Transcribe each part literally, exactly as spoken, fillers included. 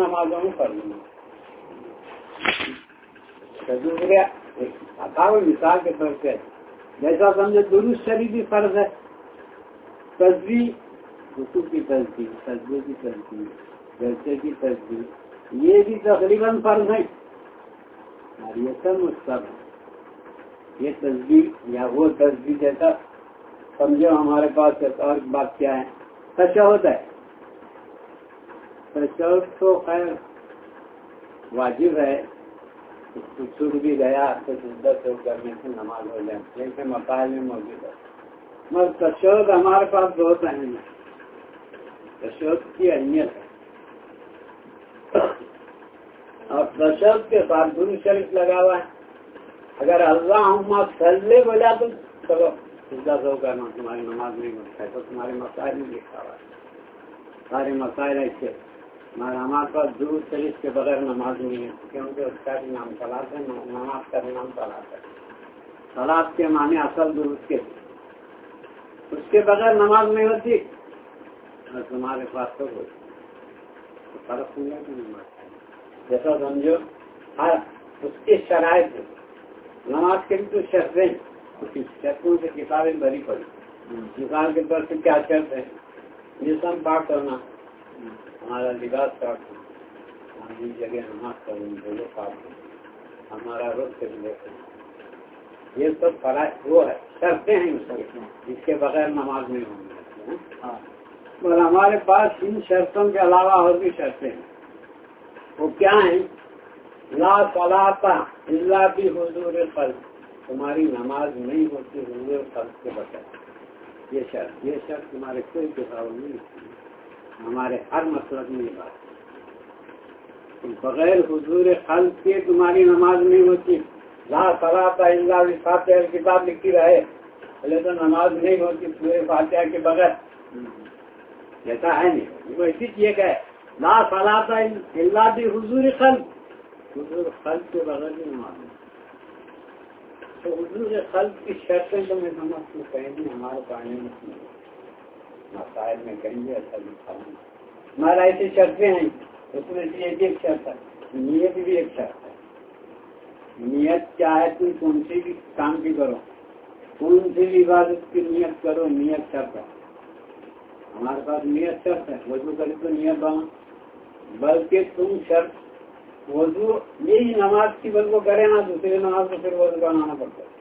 نمازوں میں فرض نہیں. دوسرے اٹھاو مثال کے طور پہ جیسا سمجھے درود شریف بھی فرض ہے، تسبیح، رکوع کی تسبیح، سجدے کی تسبیح، جلسے کی تسبیح، یہ بھی تقریباً فرض ہے اور یہ سب مستحب ہے. یہ تسبیح یا وہ تسبیح جیسا سمجھو ہمارے پاس ایک اور بات کیا ہے، تشہد ہے. تشہد تو خیر واجب ہے، چھوٹ بھی گیا تو شدت ہو کرنے سے نماز ہو جائے، جیسے مسائل میں موجود ہے. مگر تشہد ہمارے پاس بہت اہم ہے، تشہد کی اہمیت ہے. اور تشہد کے ساتھ درود شریف لگا ہوا ہے. اگر اللہم صلی بولا تو چلو سجدہ سو کرنا، تمہاری نماز نہیں ہوتا ہے تو تمہارے مسائل میں لکھا ہوا ہے. سارے مسائل ایسے مگر ہمارے پاس درود شریف کے بغیر نماز نہیں ہے، کیونکہ اس کا بھی نام صلاۃ ہے، نماز کا بھی نام صلاۃ ہے. صلاۃ کے معنی اصل درود کے، اس کے بغیر نماز نہیں ہوتی. اور تمہارے پاس تو فرق نہیں ہے کہ نماز جیسا سمجھو ہر اس کی شرائط ہے. نماز کے بھی تو شرطیں، شرطوں سے کتابیں بھری پڑی. مثال کے طور سے کیا شرط ہے؟ جسم پاک کرنا، ہمارا لباس پاک کرنا، ہم جس جگہ نماز پڑھیں وہ پاک کرنا، ہمارا رخ سے لے کر، یہ سب فرائض وہ ہے، شرطیں ہیں جس کے بغیر نماز نہیں ہونی. اور ہمارے پاس ان شرطوں کے علاوہ اور بھی شرطیں ہیں. وہ کیا ہیں؟ لا صلاۃ الا بحضور قلب، تمہاری نماز نہیں ہوتی حضور قلب کے بغیر. یہ شرط یہ شرط تمہارے کوئی کتاب نہیں ہوتی، ہمارے ہر مسلک میں یہ بات ہے. بغیر حضور قلب کے تمہاری نماز نہیں ہوتی. لا صلاۃ الا بفاتحہ کتاب لکھی رہے پہلے تو نماز نہیں ہوتی سورہ فاتحہ کے بغیر، ایسا ہے نہیں. وہ اسی چیز کا ہے، لا صلاۃ الا بحضور قلب، حضور قلب کے بغیر بھی نماز نہیں. تو حضور قلب کی شرطیں تو میں سمجھتی ہوں کہیں بھی ہمارے پڑھنے میں مسائل میں کہیں بھی ایسا لکھا نہیں. ہمارا ایسی شرطیں ہیں، اس میں سے ایک ایک شرط ہے، نیت بھی ایک شرط ہے. نیت کیا ہے؟ تم کون سی بھی کام بھی کرو، کون سی بھی عبادت کی نیت کرو، نیت شرط ہے. ہمارے پاس نیت شرط ہے، وضو کرے تو نیت بنا، بلکہ تم شرط وضو یہی نماز کی بل کو کرے نا، دوسری نماز کو پھر وضو بنانا پڑتا ہے.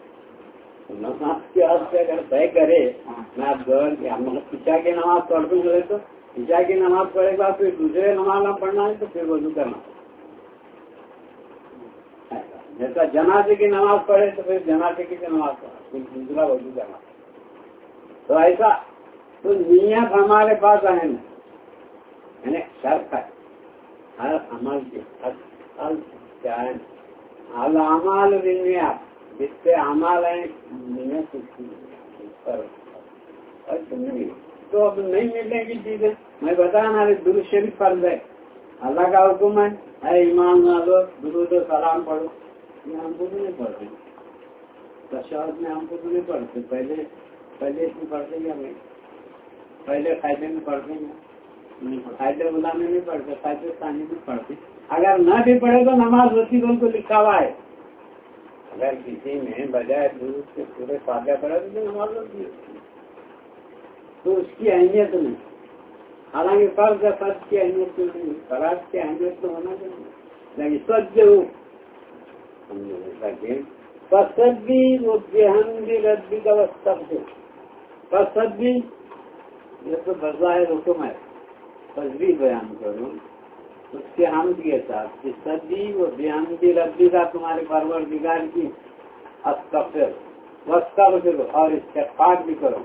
نماز کے حد سے اگر طے کرے میں آپ عشاء کی نماز پڑھ دوں گے تو عشاء کی نماز پڑھے گا، پھر دوسرے نماز نہ پڑھنا ہے تو پھر وضو کرنا. جیسا جنازے کی نماز پڑھے تو پھر جنازے کی نماز پڑھنا، پھر دوسرا وضو کرنا. تو ایسا تو نیت ہمارے پاس اہم ہے، یعنی شرط ہے ہر عمل کی. کیا ہے؟ الاعمال بالنیات، جس سے عمل ہے نیت پر تو اب نہیں ملنے کی چیزیں میں بتایا نا. درود شریف فرض ہے، اللہ کا حکم ہے، اے ایمان والو درود و سلام پڑھو. یہ ہم کو تو نہیں پڑھتے، تشہد میں ہم کو تو نہیں پڑھتے. پہلے پہلے اس میں پڑھتے یا نہیں؟ پہلے قاعدے میں پڑھتے ہیں، قاعدے بلا میں نہیں پڑھتے، قاعدے ثانی میں پڑھتے. اگر نہ بھی پڑھے تو نماز ہوتی تو ان کو لکھا ہوا ہے. اگر کسی میں بجائے درود کے پورے فاتحہ پڑھا تو نماز ہوتی ہے. تو اس کی اہمیت نہیں، حالانکہ فرض ہے، فرض کی اہمیت تو نہیں، فرض کی اہمیت تو ہونا چاہیے. لیکن سچ ہو فسد بھی وہ بےحم بھی ردی کا وسط ہو. فسد بھی یہ تو بظاہر حکم ہے، تصویر بیان کروں اس کے حمد کے ساتھ، تصدی وہ بےحمدی ربی کا تمہارے پروردگار کی استغفر واستغفر اور استغفار بھی کرو،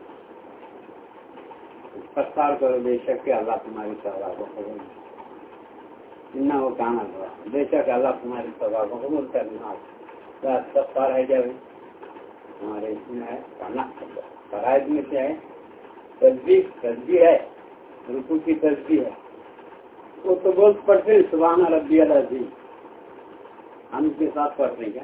استغفار کرو. بے شک کہ اللہ تمہاری توبہ کو قبول کرنا، وہ کہنا ہوا بے شک اللہ تمہاری توبہ کو قبول کرنا. تو استغفار ہے جب ہمارے اس میں ہے کہنا فرائض میں سے ہے. تسبیح تسبیح ہے، رکوع کی تسبیح ہے، وہ تو بول پڑھتے ہیں سبحان ربی العظیم. ہم اس کے ساتھ پڑھتے ہیں کیا؟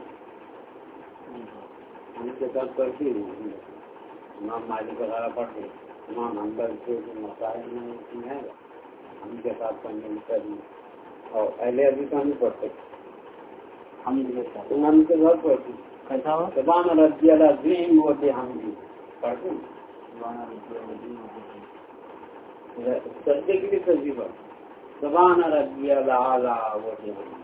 ہم اس کے ساتھ پڑھتے ہیں. امام مالک وغیرہ پڑھتے ہیں، امام حنبل کے مسائل میں ہے ہم کے ساتھ پڑھنے کی کرنی اور پہلے ابھی تو نہیں پڑھتے ہم تم ہم سے بہت پڑھتی کیسا ہو سبحان ربی العظیم و بحمدہ پڑھتے ہیں سجدے کے لیے تسبیح پڑھ سبحان ربی الاعلی و بحمدہ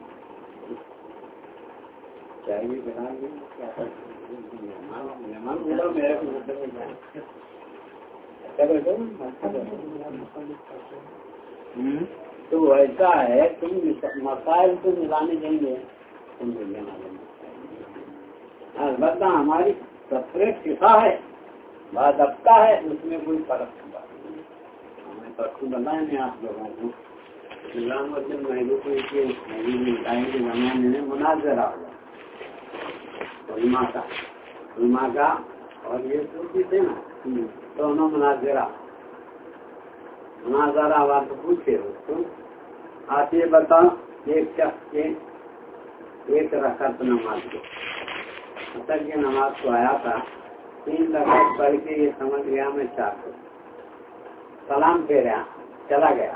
چاہیے بنا لی کیا مہمان بولا میرے کو تو ایسا ہے تم مسائل کو ملانے دیں گے تم کو لینا لینا البتہ ہماری سپریٹ شفا ہے باضابطہ ہے اس میں کوئی فرق نہیں ہمیں پرسوں بتائیں گے آپ لوگوں کو غلام الدین محبوب کے کے زمانے میں مناظرہ ہوا علماء کا علماء کا اور یہ صوفی تھے نا دونوں مناظرہ مناظرہ ہوا تو پوچھے اس کو آپ یہ بتاؤ ایک شخص کے ایک رکعت نماز کو اصل کی نماز کو آیا تھا تین رکعت پڑھ کے یہ سمجھ گیا میں چار کو سلام پھیرا چلا گیا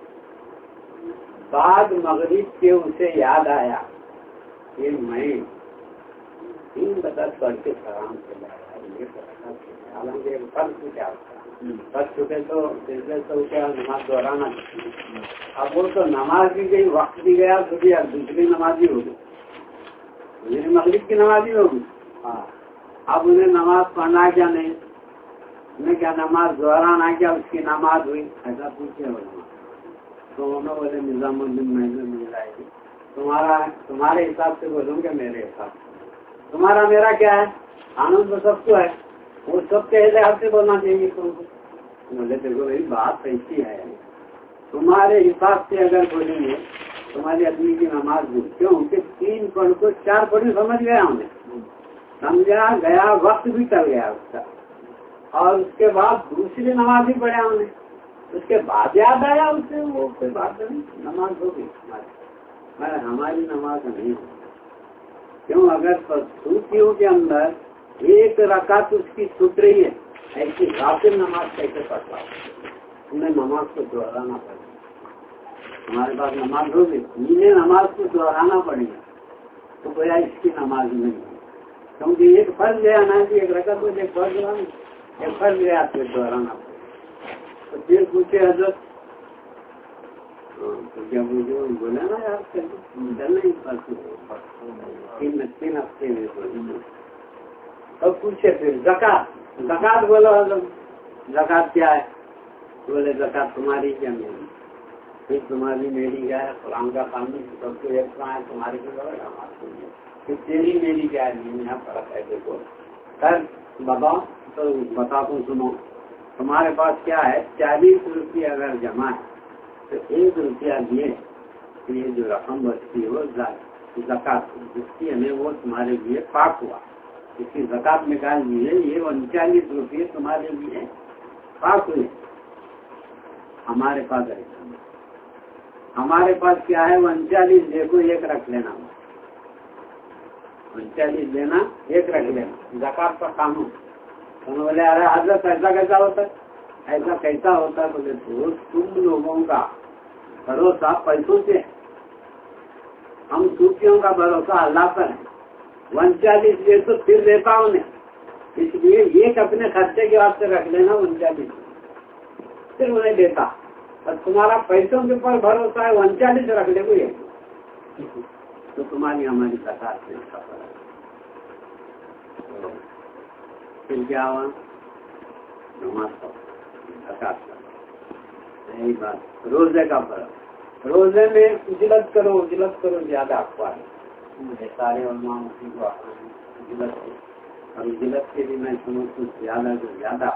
بعد مغرب کے اسے یاد آیا کہ میں تین رکعت پڑھ کے سلام چلا گیا حالانکہ فرض کیا ہوتا فرض چکے تو سلسلے تو کیا نماز دہرانا اب وہ تو نماز بھی گئی وقت بھی گیا تو بھی اب دوسری نماز ہی ہوگی میری مغرب کی نماز ہی ہوگی ہاں اب انہیں نماز پڑھنا کیا نہیں انہیں کیا نماز دہرانا کیا اس کی نماز ہوئی ایسا پوچھے ہو تو انہوں بولے نظام الدین محض مل جائے گی تمہارا تمہارے حساب سے بولوں گے میرے حساب سے تمہارا میرا کیا ہے قانون تو سب کو ہے وہ سب کے لحاظ سے بولنا چاہیے تم کو بولے دیکھو بھائی بات ایسی ہے تمہارے حساب سے اگر بولیں گے تمہاری آدمی کی نماز بھی کیوں کہ تین پڑھ کو چار پڑھ سمجھ گیا ہم نے سمجھا گیا وقت بھی چل گیا اس کا اور اس کے بعد دوسری نماز بھی پڑھا ہم نے اس کے بعد یاد آیا اس سے وہ کوئی بات نہیں نماز ہوگی ہماری مگر ہماری نماز نہیں ہوگی کیوں اگر صوفیوں کے اندر ایک رکعت اس کی چھوٹ رہی ہے ایسی غافل نماز کیسے پڑھتا انہیں نماز کو دہرانا پڑے گا ہمارے پاس نماز ہوگی انہیں نماز کو دہرانا پڑے گا تو گویا اس کی نماز نہیں ہے کیونکہ ایک فرض گیا نا کہ ایک رکعت کو ایک فرض گیا ایک فرض گیا تو دہرانا پڑے گا تو پھر پوچھے حضرت تو کیا پوچھے بولے نا یار چل نہیں تین تین ہفتے میں اب پوچھے پھر زکات زکات بولو حضرت زکات کیا ہے بولے زکات تمہاری کیا میری پھر تمہاری میری کیا ہے قرآن کا قانون سب کو ایک ہے تمہاری کی پھر تیری میری کیا ہے یہاں فرق ہے دیکھو خیر بتاؤ تو بتا تو سنو تمہارے پاس کیا ہے چالیس روپیہ اگر جمع ہے تو ایک روپیہ دیے یہ جو رقم بچتی ہو زکات جس کی ہمیں وہ تمہارے لیے پاک ہوا اس کی زکات نکال دیے یہ انچالیس روپئے تمہارے لیے پاک ہوئے ہمارے پاس ایسا نہیں ہمارے پاس کیا ہے وہ انچالیس دیکھو ایک رکھ لینا انچالیس دینا ایک رکھ لینا زکات کا قانون انہوں بولے ارے حضرت ایسا کیسا ہوتا ہے ایسا کیسا ہوتا ہے بولے تو تم لوگوں کا بھروسہ پیسوں سے ہم صوفیوں کا بھروسہ اللہ پر ہے انچالیس دے تو پھر دیتا ہوں اس لیے ایک اپنے خرچے کے واسطے رکھ لینا انچالیس پھر انہیں دیتا اور تمہارا پیسوں کے اوپر بھروسہ ہے انچالیس رکھ لے گے تو تمہاری ہماری زکات سے اس کا فرق پھر کیا ہوا نماز زکات کا یہی بات روزے کا فرق روزے میں اجلت کرو اجلت کرو زیادہ اخبار مجھے سارے علماء اسی کو اجلت اور اجلت کے بھی میں سنوں کچھ زیادہ سے زیادہ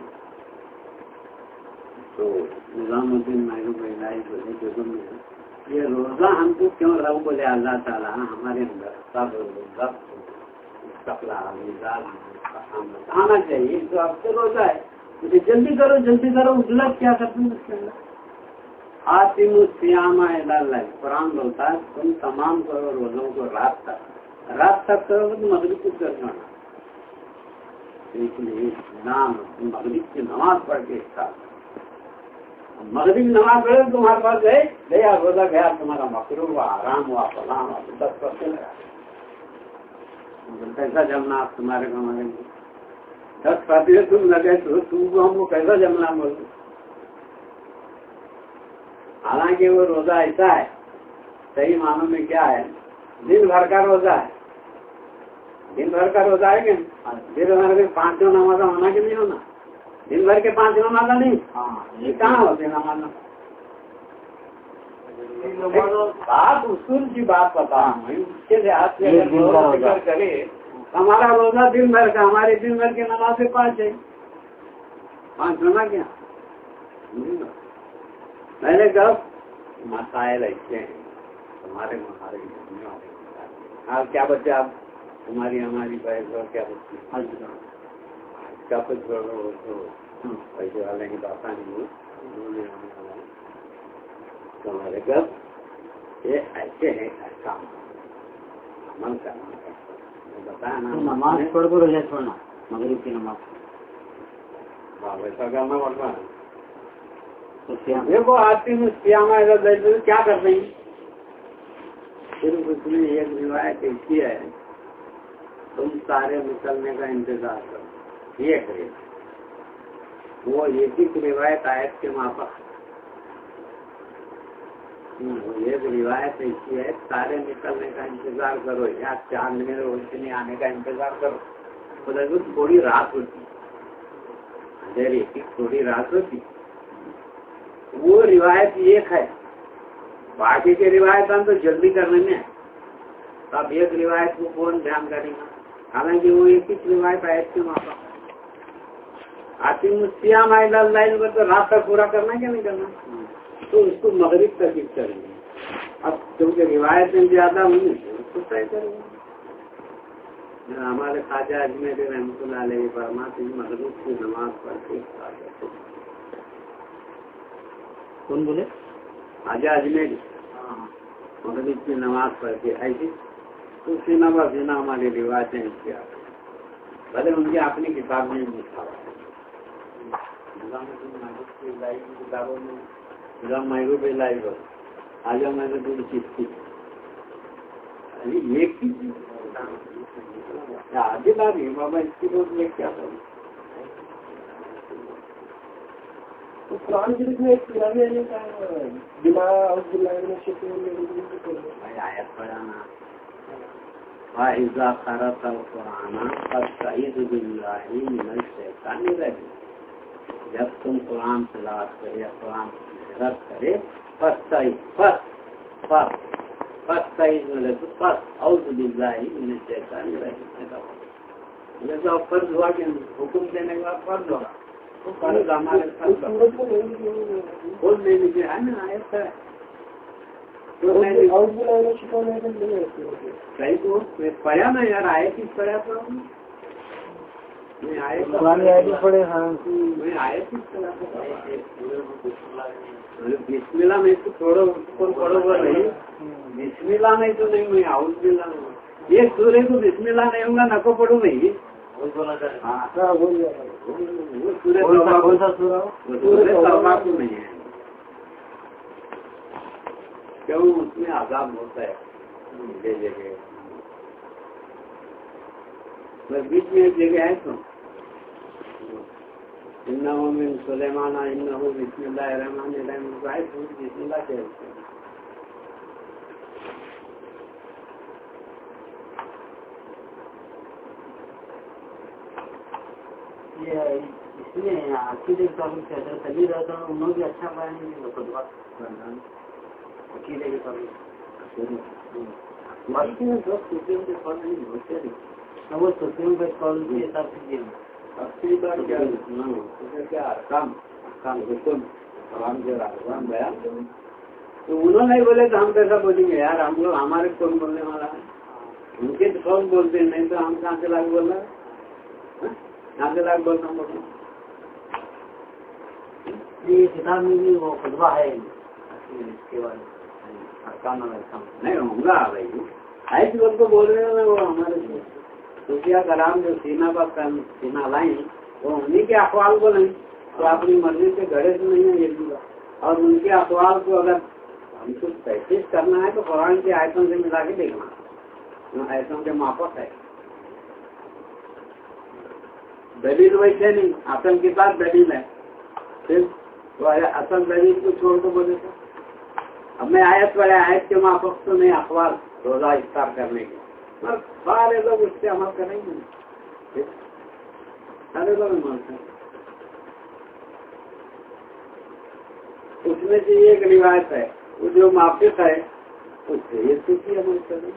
تو نظام الدین محبوب الہی جو میں یہ روزہ ہم کو کیوں رب بولے اللہ تعالیٰ ہمارے اندر سب آنا چاہیے تو آپ سے روزہ ہے مجھے جلدی کرو جلدی کرو اجلت کیا کرتے ہیں اس کے اندر آتم السیامہ اللہ قرآن بولتا ہے تم تمام کرو روزوں کو رات تک رات تک کرو تو مغرب کو کرنا اس لیے نام مغرب کی نماز پڑھ کے اسٹارٹ مغرب نماز پڑھے تمہارے پاس گئے گیا روزہ گیا تمہارا مکرو ہوا آرام ہوا فلاں ہوا تو دس پرسینٹ لگا کیسا جمنا آپ تمہارے کو ہمارے دس فاتحے تم لگے تو تم کو ہم کو کیسا جمنا بول. حالانکہ وہ روزہ ایسا ہے صحیح معنوں میں کیا ہے دن بھر کا روزہ ہے. دن بھر کا روزہ ہے کہ دن بھر کے پانچوں نمازہ ہونا کہ نہیں ہونا. دن بھر کے پانچ نمازہ نہیں یہ کہاں ہوتے نمازہ. بات اصول کی بات بتا اس کے لحاظ سے اگر فکر کرے ہمارا روزہ دن بھر کا ہمارے دن بھر کی نماز سے پانچ ہے. پانچ ہونا کیا پہلے کب مسائل ایسے ہیں تمہارے ہمارے آپ کیا بچے آپ تمہاری ہماری بحث اور کیا بچی کا کچھ چھوڑو تو پیسے والے کی بات نہیں تمہارے کب یہ ایسے ہے ایسا عمل کرنا بتایا نا. نماز پڑھ کر روزہ چھوڑنا مغرب کی نماز ویسا کرنا پڑتا ہے. دیکھو آتی ہوں کیا کر رہی صرف اس میں ایک روایت ایسی ہے تم سارے نکلنے کا انتظار کرو. یہ کرے وہ ایک ہی روایت آیت کے مافک ایک روایت ایسی ہے سارے نکلنے کا انتظار کرو یا چاند میں روشنی آنے کا انتظار کرو. تو تھوڑی رات ہوتی اندھیری کی تھوڑی رات ہوتی وہ روایت ایک ہے. باقی کے روایت ہم تو جلدی کرنے میں اب ایک روایت کو کون دھیان کرے گا. حالانکہ وہ ایک ہی روایت آیت کے مافک آتی مسیام آئی لائن پر تو رات تک پورا کرنا کیا نہیں کرنا تو اس کو مغرب تک ہی کریں گے. اب کیونکہ روایتیں زیادہ ہوئی اس کو طے کریں گے. ہمارے خواجہ اجمیری رحمۃ اللہ علیہ فرماتے ہیں مغرب کی نماز پڑھ کے کون بولے خواجہ اجمیری مغرب کی نماز پڑھ کے ایسی تو سینا با سینا ہماری روایتیں اس کے آتے بھلے ان کی اپنی کتاب میں لکھا ہوا کتابوں میں نظام محبوب لائب آجا میں نے پوری چیز کی ایک کی آگے لا رہی بابا اس کی روز میں کیا کروں. قرآن شریف میں ایک آیت پڑھانا وَإِذَا قَرَأْتَ الْقُرْآنَ فَاسْتَعِذْ بِاللَّهِ مِنَ الشَّيْطَانِ الرَّجِيمِ. جب تم قرآن تلاوت کرے یا قرآن رد کرے فَاسْتَعِذْ فَاسْ فَاسْ فَاسْتَعِذْ ملے تو فَاسْ اعوذ بِاللَّهِ مِنَ الشَّيْطَانِ الرَّجِيمِ. جیسے اب فرض ہوا کہ حکم دینے کے بعد فرض ہوگا تو فرض ہمارے فرض خود نہیں لکھے ہے نا آیت ہے صحیح تو پڑھا نا یار آیت ہی پڑھا تو میں آیت ہی پڑھا بسم اللہ میں تو تھوڑا پڑھو گا نہیں بسم اللہ نہیں تو نہیں میں اعوذ باللہ نہیں یہ سورے کو بسم اللہ نہیں ہوگا نہ کو پڑھوں نہیں نہیں ہے کیوں اس میں عذاب ہوتا ہے جگہ جگہ بیچ میں ایک جگہ ہے تو انہو من سلیمان انہو بسم اللہ الرحمن الرحیم بسم اللہ کہتے ہیں. اس لیے عقیدے کے تعلق سے اگر تبھی رہتا ہوں انہوں بھی اچھا پائیں گے خطبہ عقیدے کے تعلق باقی میں دو صوفیوں کے فال نہیں ہوتے نہیں وہ صوفیوں کے فال کے حساب سے دیا اصلی بات کیا کیا ارکام ارکام حکم عوام جو ارکام بیان تو انہوں نے بولے تو ہم کیسا بولیں گے یار ہم لوگ ہمارے کون بولنے والا ہے ان کے تو کون بولتے ہیں نہیں تو ہم کہاں سے لاکھ بول رہے ہیں کہاں سے لاکھ بولنا بولنا یہ کتاب میں بھی وہ خطبہ ہے اس کے بعد نہیں ہوں گا بھائی آئے بول کو بول رہے ہیں وہ ہمارے صوفیہ کلام جو سینا پر سینا لائیں وہ انہیں کے اخوال کو نہیں تو اپنی مرضی سے گھڑے سے نہیں ہے یہ بھی اور ان کے اقوال کو اگر ہم کو تحقیق کرنا ہے تو قرآن کی آیتوں سے ملا کے دیکھنا، آیتوں کے مافک ہے، دلیل ویسے نہیں، اصل کے ساتھ دلیل ہے، پھر اصل دلیل کو چھوڑ کو بولے تو اب میں آیت پڑھے، آیت کے مافک تو نہیں اخبار روزہ افطار کرنے کے، مگر سارے لوگ اس سے عمل کریں گے، سارے لوگ عمل کریں۔ اس میں سے ایک روایت ہے وہ جو موافق ہے اس سے یہ سوچی عمل کریں۔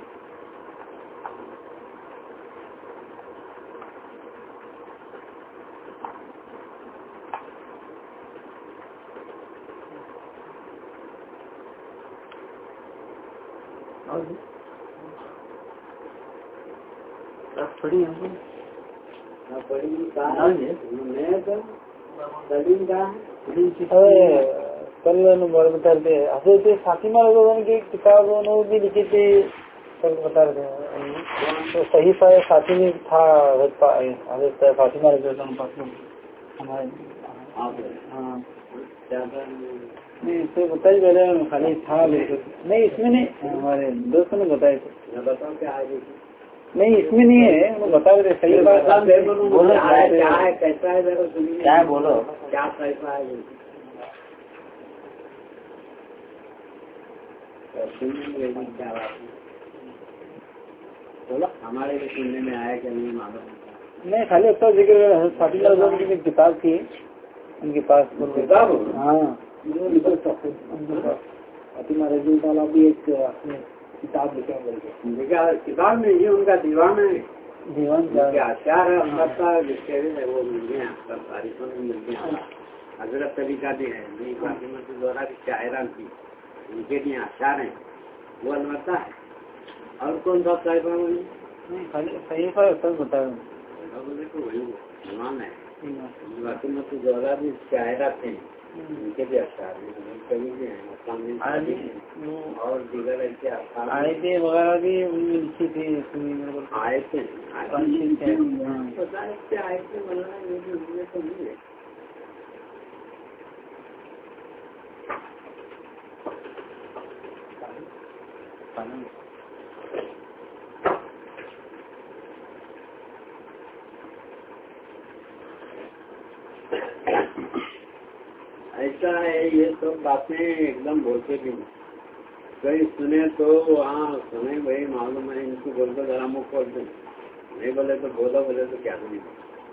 کل نمبر بتا رہے تھے حضرت فاطمہ رضی اللہ عنہ کی کتاب انہوں نے بھی لکھی تھی، کل بتا رہے تھے تو صحیفہ فاطمی تھا حضرت فاطمہ رضی اللہ عنہ ہمارے، ہاں نہیں اس سے بتائی پہلے خالی تھا، نہیں اس میں نہیں، ہمارے دوستوں نے بتائے تھے، نہیں اس میں نہیں ہے، وہ بتا رہے تھے صحیح بات بولو، کیا ہے کیسا ہے کیا بولو کیا کیسا ہے بولو، ہمارے بھی سننے میں آیا کہ نہیں معلوم نہیں، خالی اس کا ذکر فاطمہ رضی اللہ عنہ کی کتاب تھی ان کے پاس، کتاب ہاں فاطمہ رضی اللہ بھی ایک کتاب لکھا بول کے کتاب میں یہ ان کا دیوان ہے، دیوان کیا اشعار ہے جس کے وہ ملتے ہیں سب تاریخوں میں ملتے ہیں، حضرت علی کا بھی ہے، فاطمہ سے زہرا کی شاعران کی ان کے لیے اشعار ہیں وہ البتہ ہے۔ اور کون سا طائفہ وہی صحیفہ سب بتا رہے وہی ایمان ہے، فاطمہ سے زہرا بھی شاعرہ تھے ان کے بھی اشعار ہیں، کبھی بھی ہیں اور دیگر ایسے آیتیں وغیرہ بھی لکھی تھی، آیتیں آیتیں بنانا یہ بھی تو نہیں ہے۔ ایسا ہے یہ سب باتیں ایک دم بولتے بھی نہیں، کئی سنے تو ہاں سنے بھائی معلوم ہے ان کو بول کر ذرا منہ کھول دیں، نہیں بولے تو بولو، بولے تو کیا نہیں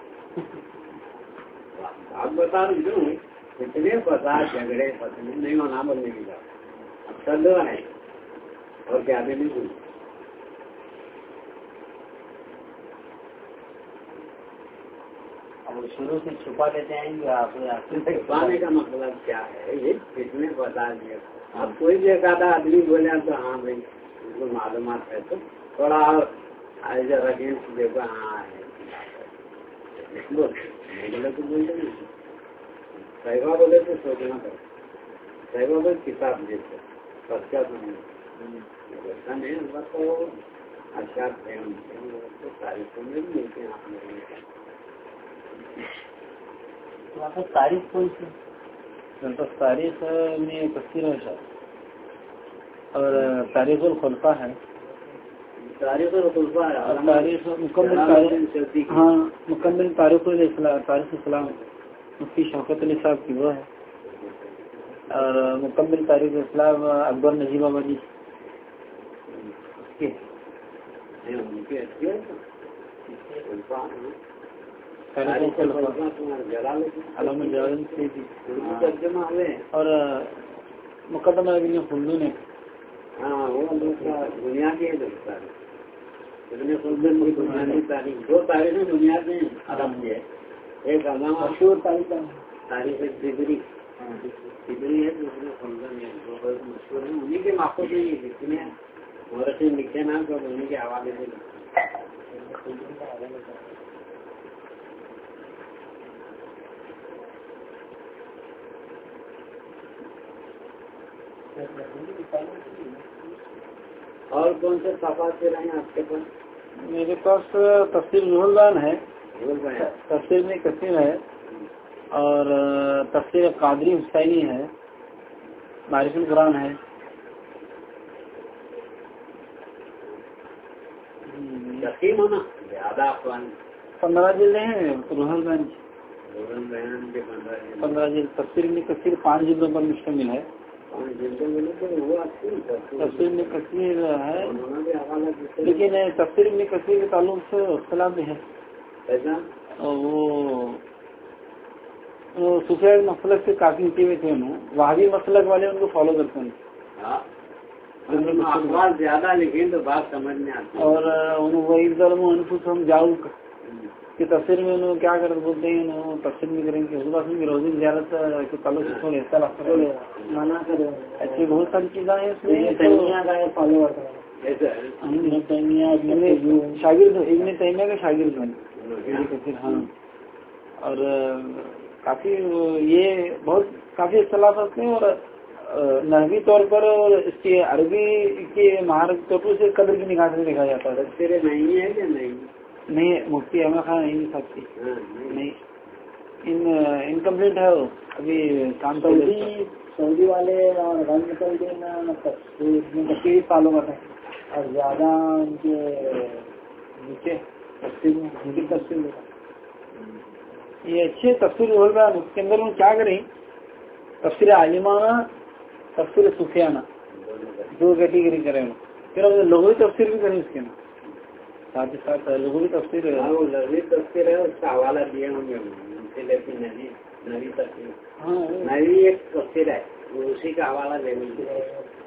بات بتا رہی ہوں، اتنے پتا جھگڑے پسند نہیں ہونا بولنے کی بات اب چل رہا ہے اور کیا بھی نہیں سنی۔ شروع سے چھپا دیتے ہیں کہ آپ چھپانے کا مطلب کیا ہے، یہ کتنے بتا دیا، اب کوئی بھی ایک آدھا آدمی بولے تو ہاں بھائی ان کو معلومات ہے تو تھوڑا اور اگینسٹ دیکھو، ہاں ہے بولے تو بولتے نہیں، صحیح بولے تو سوچنا پڑے، صحیح بولے کتاب دیتے سچا تو نہیں ایسا نہیں، بس تو اچھا تاریخوں میں بھی ملتے ہیں آپ لوگوں تاریخ کون سی تاریخ میں تفسیر ہے شاید، اور تاریخ الخلفاء ہے، تاریخ الخلفاء ہے، تاریخ مکمل تاریخ، ہاں مکمل تاریخ الاسلام، تاریخ اسلام مفتی شوکت علی صاحب کی وہ ہے، اور مکمل تاریخ اسلام اکبر نجیب آبادی علامہ جلال سے، اور مقدمہ ابن خلدون نے، ہاں وہ بنیادی ہے ابن خلدون کی بنیادی تاریخ، دو تاریخیں بنیاد میں عرب کی ہے، ایک علامہ مشہور تاریخ تاریخ تبری تبری ہے، دوسرے خلدون ہے، دو مشہور ہیں، انہیں کے ماخوذ میں یہ جتنے مورخین لکھے نا تو انہیں کے حوالے سے اور کون سے تفاسیر ہیں آپ کے پاس؟ میرے پاس تفسیر ظہور بیان ہے، تفسیر میں کثیر ہے، اور تفسیر قادری حسینی ہے، معرف القرآن ہے. پندرہ جلدیں ہیں روح البیان کی. پندرہ جلد. تفسیر ابن کثیر پانچ جلدوں پر مشتمل ہے. تفسیر ابن کثیر ہے لیکن تفسیر ابن کثیر کے تعلق سے اختلاف بھی ہے. وہ صوفیہ مسلک سے کافی اٹھے ہوئے تھے. انہوں وہابی مسلک والے ان کو فالو کرتے ہیں زیادہ لکھیں تو بات سمجھ میں آتی. اور وہی ظلم انفسہم جاؤ کہ تفسیر میں انہوں کیا کر بولتے ہیں. انہوں تفسیر میں کریں کہ حضور کی روزی زیارت کے تعلق سے تھوڑے اختلاف منع کریں. ایسی بہت ساری چیزیں ہیں اس میں. شاگرد ابن تیمیہ کا شاگرد ہیں. ہاں اور کافی یہ بہت کافی اختلافات ہیں. اور نحوی طور پر اور اس کی عربی کے مہارت طور پر سے قدر کی نگاہ سے دیکھا جاتا ہے. تیرے نہیں ہے کہ نہیں نہیں مفتی احمد خان نہیں سکتی نہیں ان انکمپلیٹ ہے. وہ ابھی کام سعودی سعودی والے اور تفصیل تعلقات ہیں اور زیادہ ان کے نیچے تفصیل تفصیل یہ اچھے تفسیر ہوگا. اس کے اندر میں کیا کریں تفسیر عالمانہ تفسیر صوفیانہ دو کیٹیگری کریں. پھر اب لغوی تفسیر بھی کریں اس کے اندر ساتھ ہی ساتھ لغوی تفسیر ہے. لغوی تفسیر ہے اس کا حوالہ دیے ہوں گے. نوی تفسیر ہاں نوی ایک تفسیر ہے اسی کا حوالہ لے لیں گے.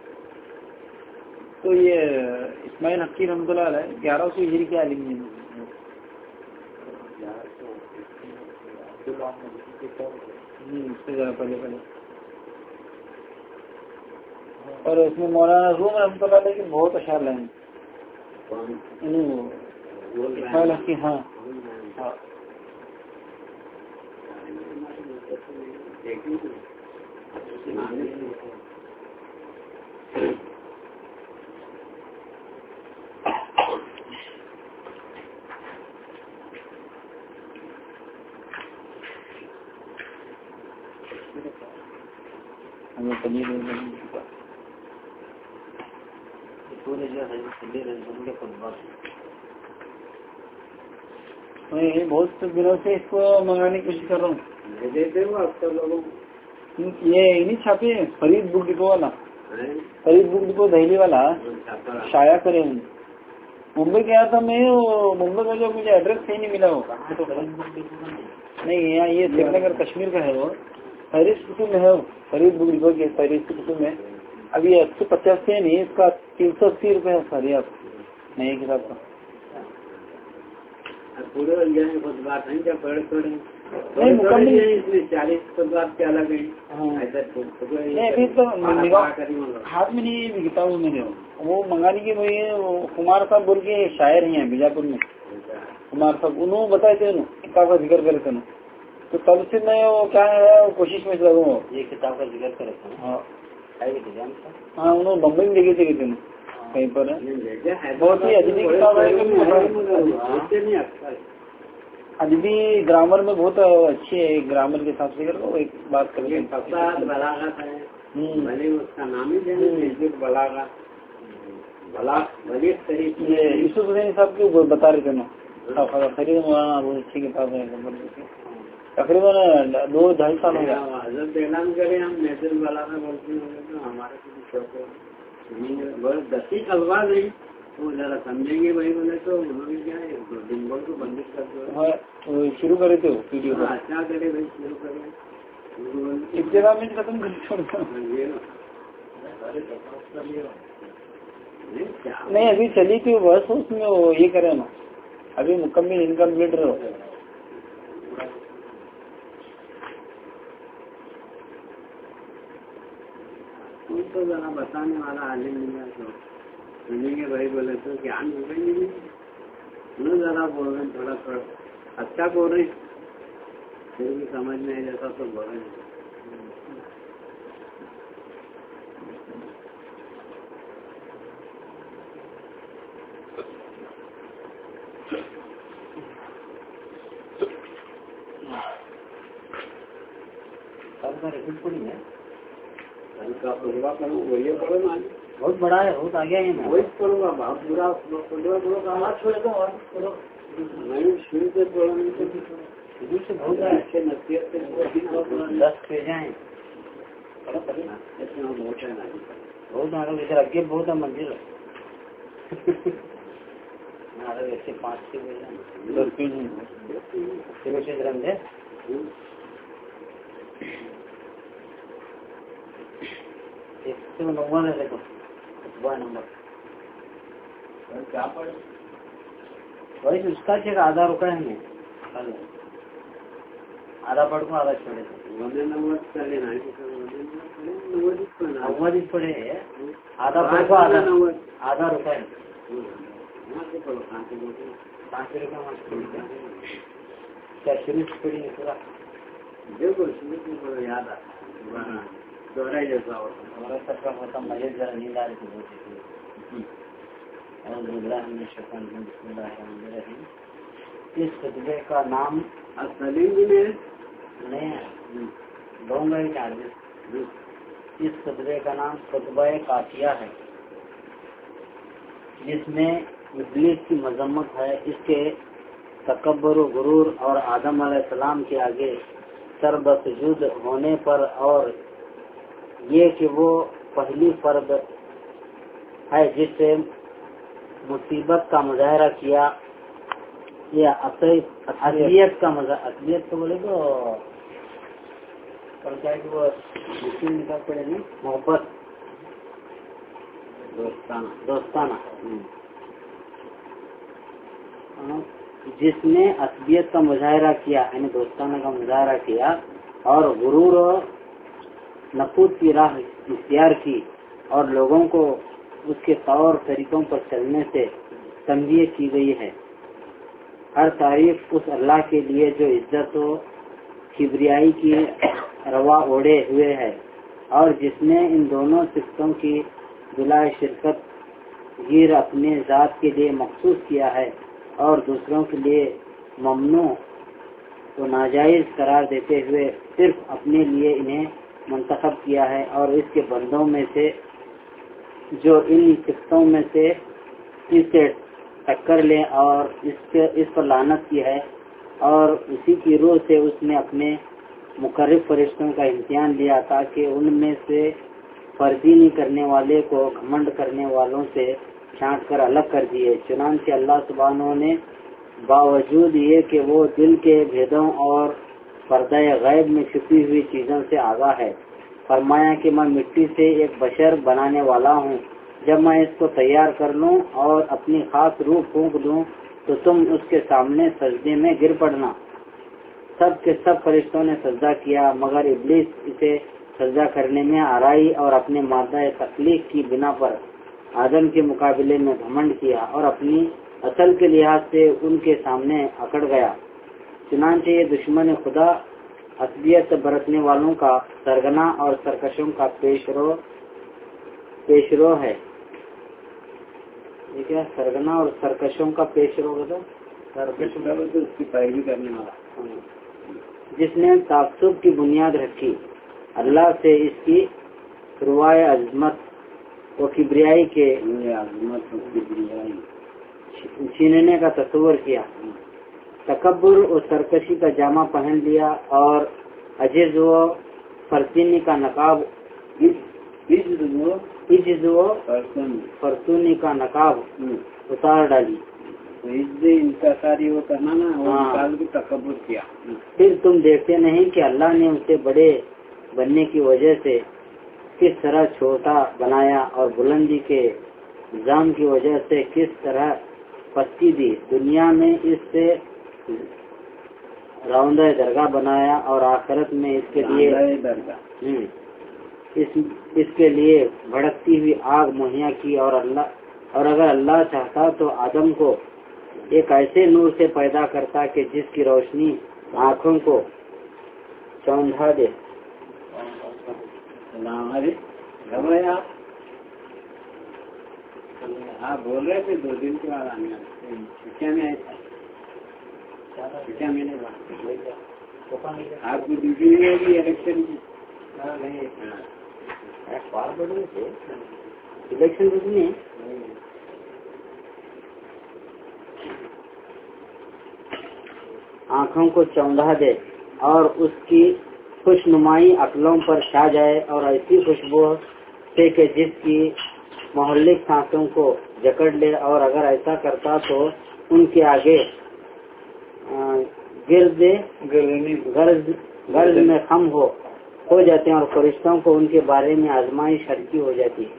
تو یہ اسماعیل حقی رحمۃ اللہ علیہ گیارہ سو ہجری کے عالم ہیں. اس سے ذرا پہلے پہلے. اور اس میں مولانا روم رحمۃ اللہ علیہ کے بہت اشعار لائیں. اسماعیل حقی ہاں میں بہت دنوں سے اس کو منگانے کی کوشش کر رہا ہوں. دیتے ہوں اکثر لوگوں یہ انہیں چھاپے فرید بک ڈپو والا فرید بک ڈپو دہلی والا شائع کرے ہوں. ممبئی گیا تھا میں. ممبئی میں جو مجھے ایڈریس کہیں نہیں ملا ہوگا نہیں. یہاں یہ سری نگر کشمیر کا ہے. وہ فہرست کتب میں ہے. فرید بک ڈپو کے فہرست کتب میں ابھی ایک سو پچاسی ہے نہیں اس کا تین سو اسی روپے ہے ساری آپ نئے کتاب کا. پورے خود بات نہیں جب بڑے تھوڑے نہیں مکمل چالیس بات کے الگ ہے. ابھی تو ہاتھ میں نہیں ہے کتابوں میں. وہ منگانے کی وہی کمار صاحب بول کے شاعر ہیں بیجاپور میں. کمار صاحب انہوں بتائے تھے کتاب کا ذکر کرے تھے. تو تب سے میں وہ کیا ہے کوشش میں لگوں یہ کتاب کا ذکر کرے تھے. ہاں ہاں انہوں بمبئی میں دیکھے تھے کہیں پر. بہت ہی ادبی کتاب ہے. ادبی گرامر میں بہت اچھی ہے. گرامر کے حساب سے ایک بات کریں بلاغت ہے بھلے اس کا نام ہی بلاغت یوسف حسین صاحب کی بتا رہے تھے نا خرید مولانا بہت اچھی کتاب ہے. تقریباً دو ڈھائی سال ہو گیا. حضرت اعلان کریں ہم محفل بلاغت بولتے ہیں تو ہمارے شوق بہت دقیق الفاظ ہیں. وہ ذرا سمجھیں گے وہی بولے تو انہوں نے کیا ہے دو دن بول کو بندش کر دو شروع کرے تھے ویڈیو کا. اچھا کرے بھائی شروع کریں ابتدا میں ختم کر چھوڑتا. نہیں ابھی چلی تھی بس اس میں وہ یہ کرے نا ابھی مکمل انکمپلیٹ رہو. ان کو ذرا بتانے والا عالم ملا تو سنیں گے بھائی بولے تو کیا نہیں نہیں ذرا بول رہے ہیں تھوڑا تھوڑا اچھا بول رہے ہیں پھر بھی سمجھ میں آ جاتا تو بول رہے ہیں. उसका पूरा करूँ वही पढ़ो ना, बहुत बड़ा है, बहुत आगे है। मैं वही पढ़ूंगा, बहुत बुरा पूरा पूरा छोड़ दो और पढ़ो नहीं, शुरू से पढ़ो नहीं तो शुरू से बहुत अच्छे नसीहत से दस पेज हैं, ऐसे बहुत है ना, बहुत आगे इधर आगे बहुत है मंजिल हमारे वैसे पाँच छः पेज हैं, दस पेज शुरू से ग्रंथ है। एक सौ नव्वद है, देखो नंबर क्या पढ़े वही उसका चेक आधा रुका है हमें, आधा पढ़ को आधा छोड़े वंदे नंबर चले ना, नव्वद ही पढ़े, आधा पढ़ को आधा आधा रुका है, पाँच रुपये वहाँ क्या शुरू से पढ़ी पूरा, देखो शुरू से पढ़ो, याद आ दोहराई जैसा होता सबका होता, मजे जरा नींद आ रही थी बहुत। इस खुतबे का नाम सलीम जी ने नहीं है, दूंगा ही चार्जेस। इस खुतबे का नाम खुतबा काफिया है, जिसमें इब्लीस की मजम्मत है। इसके तकब्बुर गुरूर और आदम अलैहिस्सलाम के आगे सर बसजूद होने पर, और ये कि वो पहली फर्द है जिससे मुसीबत का मुजाहरा किया, या असलियत का मजा, असलियत तो बोले तो और क्या है कि वो निकाल पड़े नहीं, मोहब्बत दोस्ताना दोस्ताना जिसने असलियत का मुजाहरा किया, यानी दोस्ताना का मुजाहरा किया, और गुरूर और नफूत की राह इख्तियार की, और लोगों को उसके तौर तरीकों पर चलने से तंबीह की गई है। हर तारीफ उस अल्लाह के लिए जो इज्जत व किबरियाई की रवा ओढ़े हुए है, और जिसने इन दोनों सिफ्तों की बिला शिरकत गिर अपने जात के लिए मखसूस किया है, और दूसरों के लिए ममनू को नाजायज करार देते हुए सिर्फ अपने लिए इन्हें मुंतखब किया है। और इसके बंदों में से जो इन सिफ्तों में से इससे टक्कर ले और इसके इस पर लानत की है, और उसी की रूह से उसने अपने मुकर्रब फरिश्तों का इम्तिहान लिया, ताकि उनमें से फर्जी नहीं करने वाले को घमंड करने वालों से छांट कर अलग कर दिए। चुनांचे अल्लाह सुब्हानहू ने बावजूद ये कि वो दिल के भेदों और पर्दा गैब में छुपी हुई चीजों से आगाह है, फरमाया कि मैं मिट्टी से एक बशर बनाने वाला हूँ। जब मैं इसको तैयार कर लूँ और अपनी खास रूह फूंक दूँ तो तुम उसके सामने सजदे में गिर पड़ना। सब के सब फरिश्तों ने सजदा किया, मगर इब्लीस इसे सजदा करने में आराई और अपने मादा तकलीफ की बिना पर आदम के मुकाबले में घमंड किया, और अपनी असल के लिहाज से उनके सामने अकड़ गया। चुनांचे ये दुश्मन खुदा असलियत बरतने वालों का सरगना और सरकशों का पेशरो पेशरो है। ये क्या सरगना और सरकशों का पेशरो है, तो सरकश तो उसकी पैरवी करने वाला, जिसने ताक्सुब की बुनियाद रखी, अल्लाह से इसकी रुवाए अजमत और किबरियाई के अजमत और किबरियाई छीनने का तस्वर किया, तकब्बुर और सरकशी का जामा पहन लिया, और अजिज व फरतीनी का नकाब इज्ज व फरतूनी का नकाब उतार डाली। तो इसलिए इनका सारी वो करना ना, वो निकाल के तकब्बुर किया। फिर तुम देखते नहीं कि अल्लाह ने उसे बड़े बनने की वजह से किस तरह छोटा बनाया, और बुलंदी के इल्जाम की वजह से किस तरह पस्ती दी। दुनिया में इससे रौंदा दरगाह बनाया, और आखिरत में इसके लिए दरगाह इस इसके लिए भड़कती हुई आग मुहैया की। और अल्लाह और अगर अल्लाह चाहता तो आदम को एक ऐसे नूर से पैदा करता कि जिसकी रोशनी आँखों को चौंधा दे। आप बोल रहे थे दो दिन के बाद आने छुट्टियाँ में आए थे, छुट्टियाँ मिले आपकी ड्यूटी होगी इलेक्शन की। इलेक्शन में आँखों को चौंधा दे और उसकी खुशनुमाई अक्लों पर छा जाए और ऐसी खुशबू से कि जिसकी मोहल्लिक सांसों को जकड़ ले, और अगर ऐसा करता तो उनके आगे गिरदे गर्ज गर्ज में खम हो हो जाते हैं और फरिश्तों को उनके बारे में आजमाइश हल्की हो जाती है।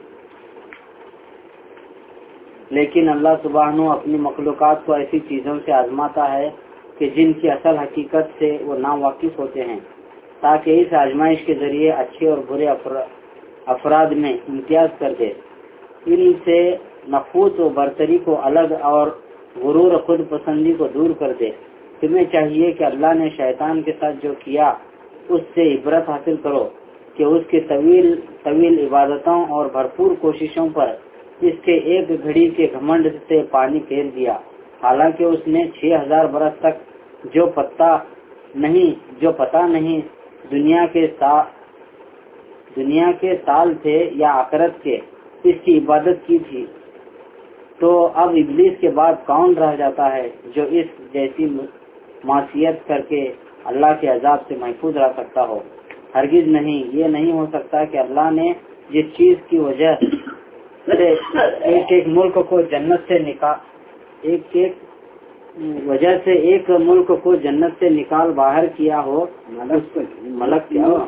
लेकिन अल्लाह सुब्हानहू अपनी मखलूकात को ऐसी चीजों से आजमाता है कि जिनकी असल हकीकत से वो नावाकिफ होते हैं, ताकि इस आजमाइश के जरिए अच्छे और बुरे अफराद में इम्तियाज कर दे, इनसे नफूस व बरतरी को अलग और गुरूर खुद पसंदी को दूर कर दे। तुम्हें चाहिए कि अल्लाह ने शैतान के साथ जो किया उससे इबरत हासिल करो कि उसके तवील तवील इबादतों और भरपूर कोशिशों पर इसके एक घड़ी के घमंड से पानी फेर दिया, हालांकि उसने छह हजार बरस तक जो पता नहीं जो पता नहीं दुनिया के सा, दुनिया के साल थे या आखिरत के इसकी इबादत की थी। तो अब इब्लीस के बाद कौन रह जाता है जो इस जैसी मासियत करके अल्लाह के अजाब से महफूज रह सकता हो? हरगिज नहीं। ये नहीं हो सकता कि अल्लाह ने जिस चीज की वजह से एक एक मुल्क को जन्नत से निकाल एक एक वजह से एक मुल्क को जन्नत से निकाल बाहर किया हो, मलक मलक क्या हो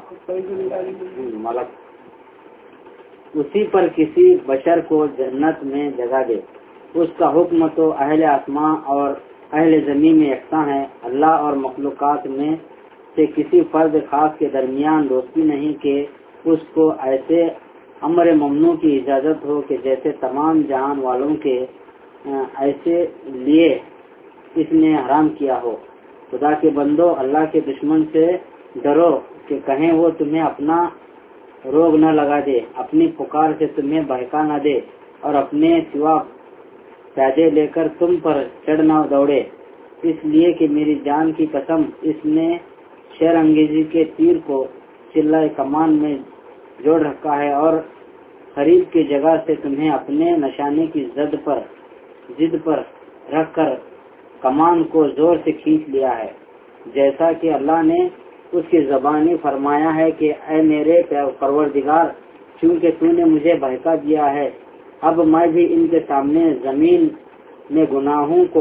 मलक उसी पर किसी बशर को जन्नत में जगह दे। उसका हुक्म तो अहले आसमां और अहले जमीन में यकसा है। अल्लाह और मखलूकात में से किसी फर्द खास के दरमियान दोस्ती नहीं कि उसको ऐसे अमर ममनू की इजाजत हो कि जैसे तमाम जहान वालों के ऐसे लिए इसने हराम किया हो। खुदा के बंदो, अल्लाह के दुश्मन से डरो कि कहें वो तुम्हें अपना रोग न लगा दे, अपनी पुकार से तुम्हें बहका न दे और अपने सिवा पैदे लेकर तुम पर चढ़ न दौड़े। इसलिए कि मेरी जान की कसम, इसने शेर अंगेजी के तीर को चिल्लाए कमान में जोड़ रखा है और खरीद की जगह से तुम्हें अपने निशाने की जिद पर जिद पर रखकर कमान को जोर से खींच लिया है, जैसा कि अल्लाह ने उसकी ज़बानी फरमाया है कि ऐ मेरे परवरदिगार, चूँकि तूने मुझे बहका दिया है, अब मैं भी इनके सामने जमीन में गुनाहों को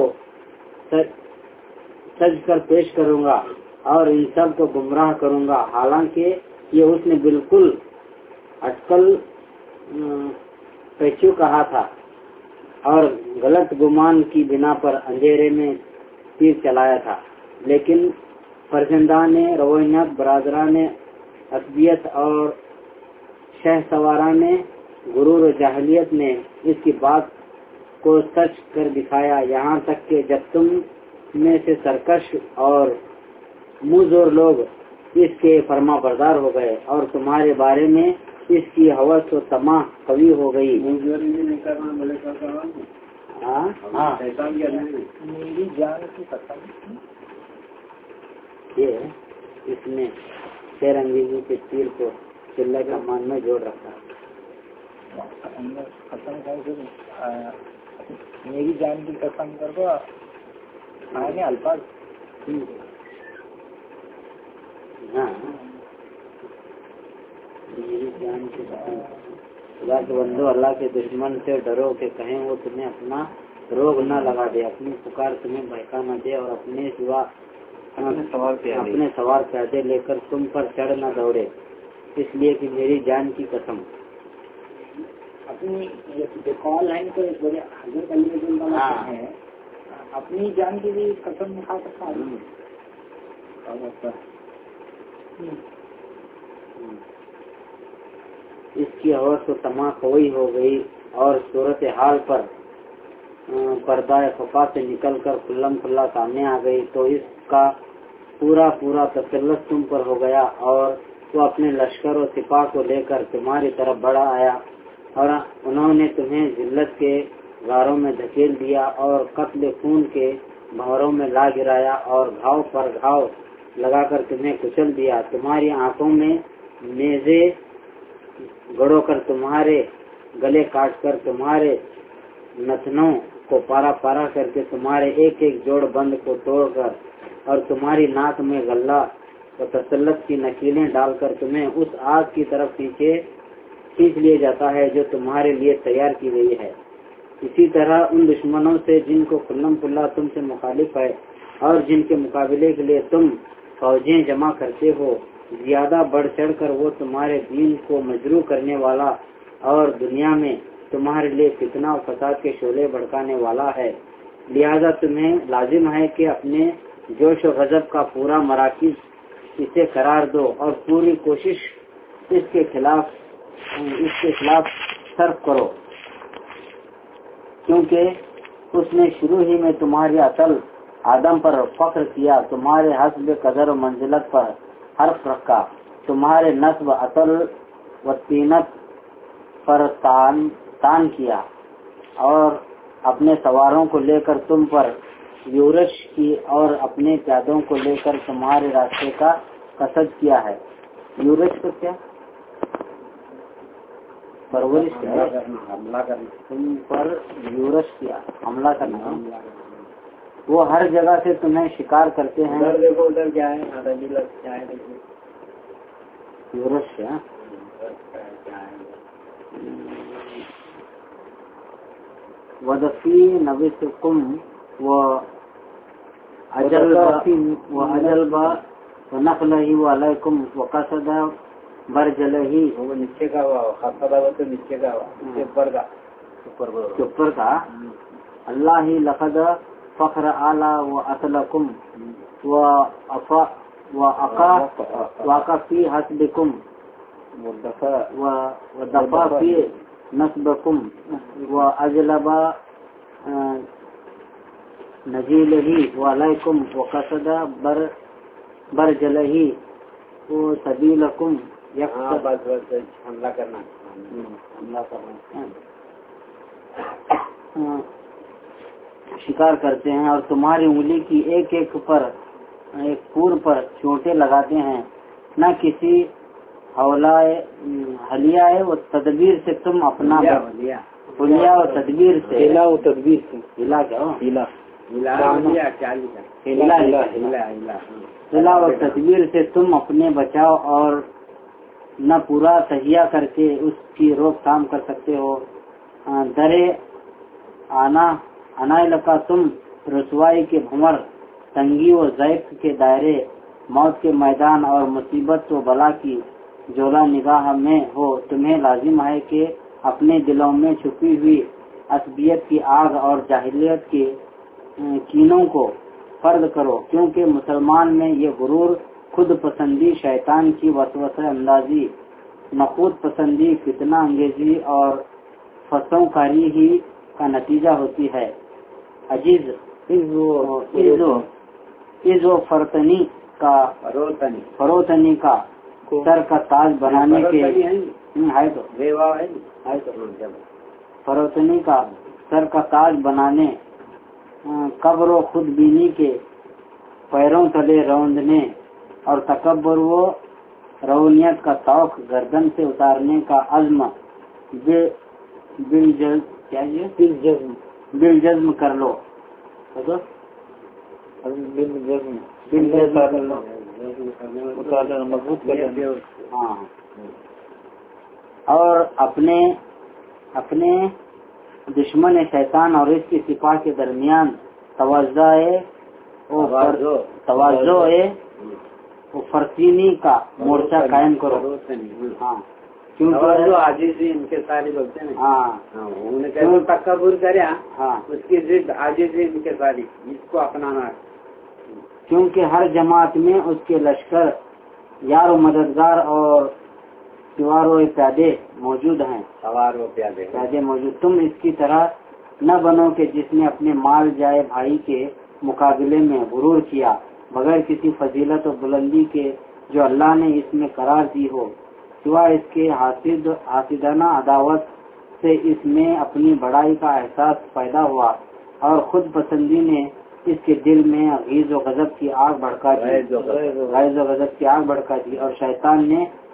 सज कर पेश करूंगा और इन सब को गुमराह करूंगा। हालांकि ये उसने बिल्कुल अटकल पेचू कहा था और गलत गुमान की बिना पर अंधेरे में तीर चलाया था, लेकिन फरजंदा ने रवैयत बरादरा ने असबियत और शह सवारा ने गुरूर और जाहलियत ने इसकी बात को सच कर दिखाया, यहाँ तक कि जब तुम में से सरकश और मुँहजोर लोग इसके फरमा बरदार हो गए और तुम्हारे बारे में इसकी हवस और तमा कवी हो गई। हाँ हाँ मेरी जान की कसम, ये इसने शेर अंगेजी के तीर को चिल्ला का मान में जोड़ रखा। कसम मेरी जान की कसम कर दो आने अल्फाज। हाँ, मेरी जान की कसम। खुदा के बंदो, अल्लाह के दुश्मन से डरो कि कहें वो तुम्हें अपना रोग न लगा दे, अपनी पुकार तुम्हें बहका न दे और अपने सिवा अपने सवार पैदे लेकर तुम पर चढ़ न दौड़े। इसलिए कि मेरी जान की कसम। अपनी कॉल लाइन को एक बड़े हजर करने है, अपनी जान की भी कसम खा सकता है। इसकी हवस तो तमा खोई हो गई और सूरत हाल पर पर्दा खफा से निकलकर खुल्लम खुल्ला सामने आ गई, तो इसका पूरा पूरा तसल्लुत तुम पर हो गया और वो अपने लश्कर और सिपाह को लेकर तुम्हारी तरफ बढ़ा आया और उन्होंने तुम्हें जिल्लत के गारों में धकेल दिया और कत्ल खून के भंवरों में ला गिराया और घाव पर घाव लगाकर तुम्हें कुचल दिया। तुम्हारी आंखों में नेज़े गड़ो कर तुम्हारे गले काट कर तुम्हारे नथनों को पारा पारा करके तुम्हारे एक एक जोड़ बंद को तोड़कर और तुम्हारी नाक में गल्ला व तसल्लत की नकीलें डालकर तुम्हें उस आग की तरफ खींचे खींच लिया जाता है जो तुम्हारे लिए तैयार की गई है। इसी तरह उन दुश्मनों से जिनको खुल्लम खुल्ला तुमसे मुखालिफ है और जिनके मुकाबले के लिए तुम फौजें जमा करते हो, ज्यादा बढ़ चढ़ कर वो तुम्हारे दीन को मजरू करने वाला और दुनिया में तुम्हारे लिए फितना और फसाद के शोले भड़काने वाला है। लिहाजा तुम्हें लाजिम है कि अपने जोश और गजब का पूरा मराकिज इसे करार दो और पूरी कोशिश इसके खिलाफ इसके खिलाफ सर्फ करो, क्योंकि उसने शुरू ही में तुम्हारी असल आदम पर फख्र किया, तुम्हारे हस्ब कदर और मंजिलत पर हर्फ रखा, तुम्हारे नस्ब असल व तीनत पर तान तान किया और अपने सवारों को लेकर तुम पर यूरश की और अपने प्यादों को लेकर तुम्हारे रास्ते का कसद किया है। यूरश तो क्या परवरिश हमला करना, तुम पर यूरश किया, हमला करना। वो हर जगह से तुम्हें शिकार करते हैं। उधर देखो, उधर क्या है, अरबी लग क्या है, देखो यूरश क्या क्या है। वदफी नबिसकुम व अजल व अजलबा व नखलही व अलैकुम व कसदा बरजलही। वो नीचे का हुआ, खसदा वो तो नीचे का हुआ, ऊपर का ऊपर ऊपर का। अल्लाह ही लखद फख्र आला व असलकुम व अफा व अका वाका फी हसबिकुम व दफा फी नस्बकुम व अजलबा नजीलही व अलैकुम व कसदा बर बरजलही व सबीलकुम। हाँ, बस बस हमला करना, हमला करना शिकार करते हैं और तुम्हारी उंगली की एक एक पर एक पूर पर चोटें लगाते हैं। न किसी हौलाए हलिया वो तदबीर से तुम अपना हुलिया और तदबीर से हिला वो तदबीर से हिला क्या हो हिला हिला क्या लिखा, हिला हिला हिला हिला हिला और तदबीर से तुम अपने बचाव और न पूरा तहिया करके उसकी रोकथाम कर सकते हो। दरे आना अनाइल का तुम रसवाई के भंवर, तंगी व ज़ैक़ के दायरे, मौत के मैदान और मुसीबत व बला की जोला निगाह में हो। तुम्हें लाजिम है कि अपने दिलों में छुपी हुई असबियत की आग और जाहिलियत के कीनों को फर्द करो, क्योंकि मुसलमान में ये गुरूर खुद पसंदी शैतान की वसवसा अंदाजी, नखूद पसंदी फितना अंगेजी और फसोंकारी ही का नतीजा होती है। अजीज इज़ो इज़ो फरतनी का फरोतनी फरोतनी का सर का ताज बनाने के है तो है तो फरोतनी का सर का ताज बनाने, कब्र खुद बीनी के पैरों तले रौंदने और तकब्बर वो रौनियत का तौक गर्दन से उतारने का अज़्म बिल क्या ये बिल जज्म कर लो, बिल जज्म बिल जज्म उतारना मजबूत कर लेना। हाँ, और अपने अपने दुश्मन शैतान और इसकी सिपाह के दरमियान तवज्जो तवज्जो फरसीनी का मोर्चा कायम करो। हाँ, क्योंकि आजिज़ी इनके सारी बोलते हैं। हाँ, उन्हें तकब्बुर करे, हाँ, उसकी जिद आजिज़ी इनके सारी, इसको अपनाना है। क्योंकि हर जमात में उसके लश्कर यार मददगार और सवार व प्यादे मौजूद हैं। सवार व प्यादे प्यादे मौजूद। तुम इसकी तरह न बनो कि जिसने अपने माल जाए भाई के मुकाबले में गुरूर किया बगैर किसी फजीलत और बुलंदी के जो अल्लाह ने इसमें करार दी हो, सिवा इसके हासिद हासिदाना अदावत से इसमें अपनी बड़ाई का एहसास पैदा हुआ और खुद पसंदी ने इसके दिल में गीज़ व गजब की आग भड़का दी गीज़ व गजब की आग भड़का दी और शैतान ने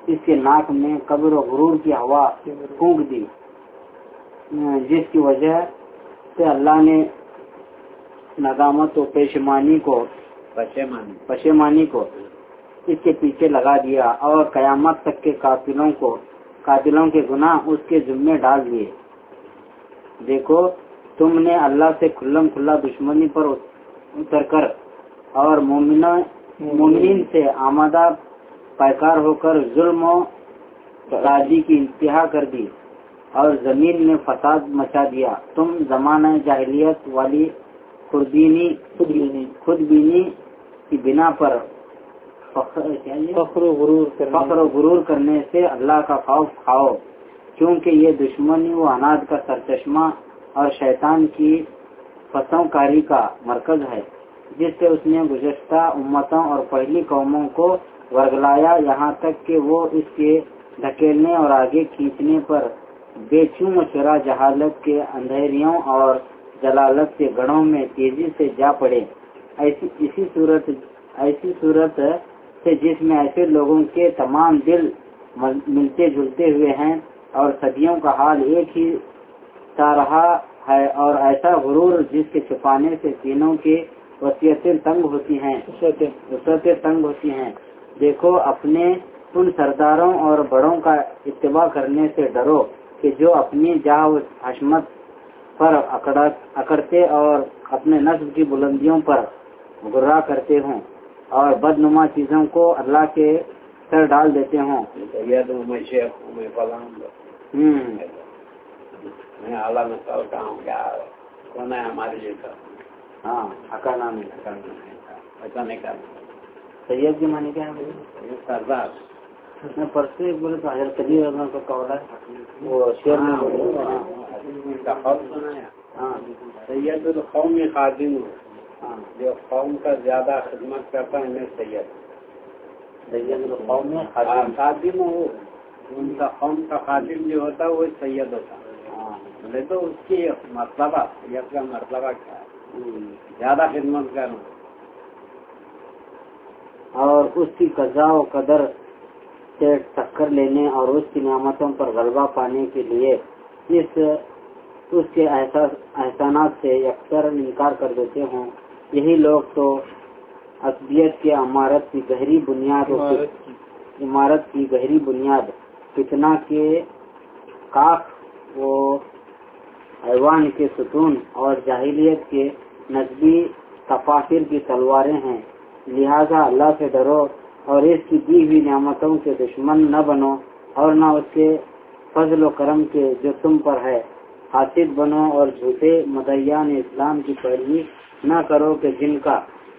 اس کے ناک میں کبر و غرور کی ہوا پھونک دی، جس کی وجہ سے اللہ نے ندامت و پیشمانی کو پشیمانی پشیمانی کو اس کے پیچھے لگا دیا اور قیامت تک کے قاتلوں کو قاتلوں کے گناہ اس کے ذمے ڈال دیے۔ دیکھو تم نے اللہ سے کھلم کھلا دشمنی پر اتر کر اور مومنین سے آمادہ پیکار ہو کر ظلم و ترازی کی انتہا کر دی اور زمین میں فساد مچا دیا۔ تم زمانہ جاہلیت والی خودبینی خودبینی کی بنا پر فخر و غرور فخر و غرور کرنے سے اللہ کا خوف کھاؤ، کیونکہ یہ دشمنی و عناد کا سرچشمہ اور شیطان کی فسوں کاری کا مرکز ہے، جس سے اس نے گزشتہ امتوں اور پہلی قوموں کو ورگلایا، یہاں تک کہ وہ اس کے دھکیلنے اور آگے کھینچنے پر بے چون و چرا جہالت کے اندھیریوں اور جلالت کے گڑھوں میں تیزی سے جا پڑے۔ ایسی اسی صورت ایسی صورت سے جس میں ایسے لوگوں کے تمام دل ملتے جلتے ہوئے ہیں اور صدیوں کا حال ایک ہی سا رہا ہے، اور ایسا غرور جس کے چھپانے سے سینوں کی وسعتیں تنگ ہوتی ہیں وسعتیں تنگ ہوتی ہیں۔ دیکھو اپنے ان سرداروں اور بڑوں کا اتباع کرنے سے ڈرو کہ جو اپنی جاہ و حشمت پر اکڑتے اور اپنے نسب کی بلندیوں پر گرا کرتے ہوں اور بدنما چیزوں کو اللہ کے سر ڈال دیتے ہوں۔ میں اعلیٰ میں سوچتا ہوں کیا ہونا ہے ہمارے لیے کا، ہاں اکڑنا نہیں ایسا نہیں کرنا۔ سید کی معنی کیا ہے؟ سردار میں پرسوں ایک بولے تو حضرت علی رضی اللہ عنہ کا قول ہے، وہ شعر میں کا خوف سنایا، ہاں سید القوم خادم، جو قوم کا زیادہ خدمت کرتا ہے میں سید سید القوم خادم ہو، ان کا قوم کا خادم جو ہوتا ہے وہ سید ہوتا ہے۔ بولے تو اس کی مرتبہ سید کا مرتبہ کیا ہے؟ زیادہ خدمت کرنا اور اس کی قضاء و قدر سے ٹکر لینے اور اس کی نعمتوں پر غلبہ پانے کے لیے اس اس کے احسانات سے یکسر انکار کر دیتے ہوں۔ یہی لوگ تو عصبیت کی عمارت کی گہری بنیاد عمارت کی گہری بنیاد فتنہ کے کاخ و ایوان کے ستون اور جاہلیت کے نسبی تفاخر کی تلواریں ہیں۔ لہذا اللہ سے ڈرو اور اس کی دی ہوئی نعمتوں کے دشمن نہ بنو اور نہ اس کے فضل و کرم کے جو تم پر ہے حاسد بنو، اور جھوٹے مدعیان اسلام کی پیروی نہ کرو کہ جن کا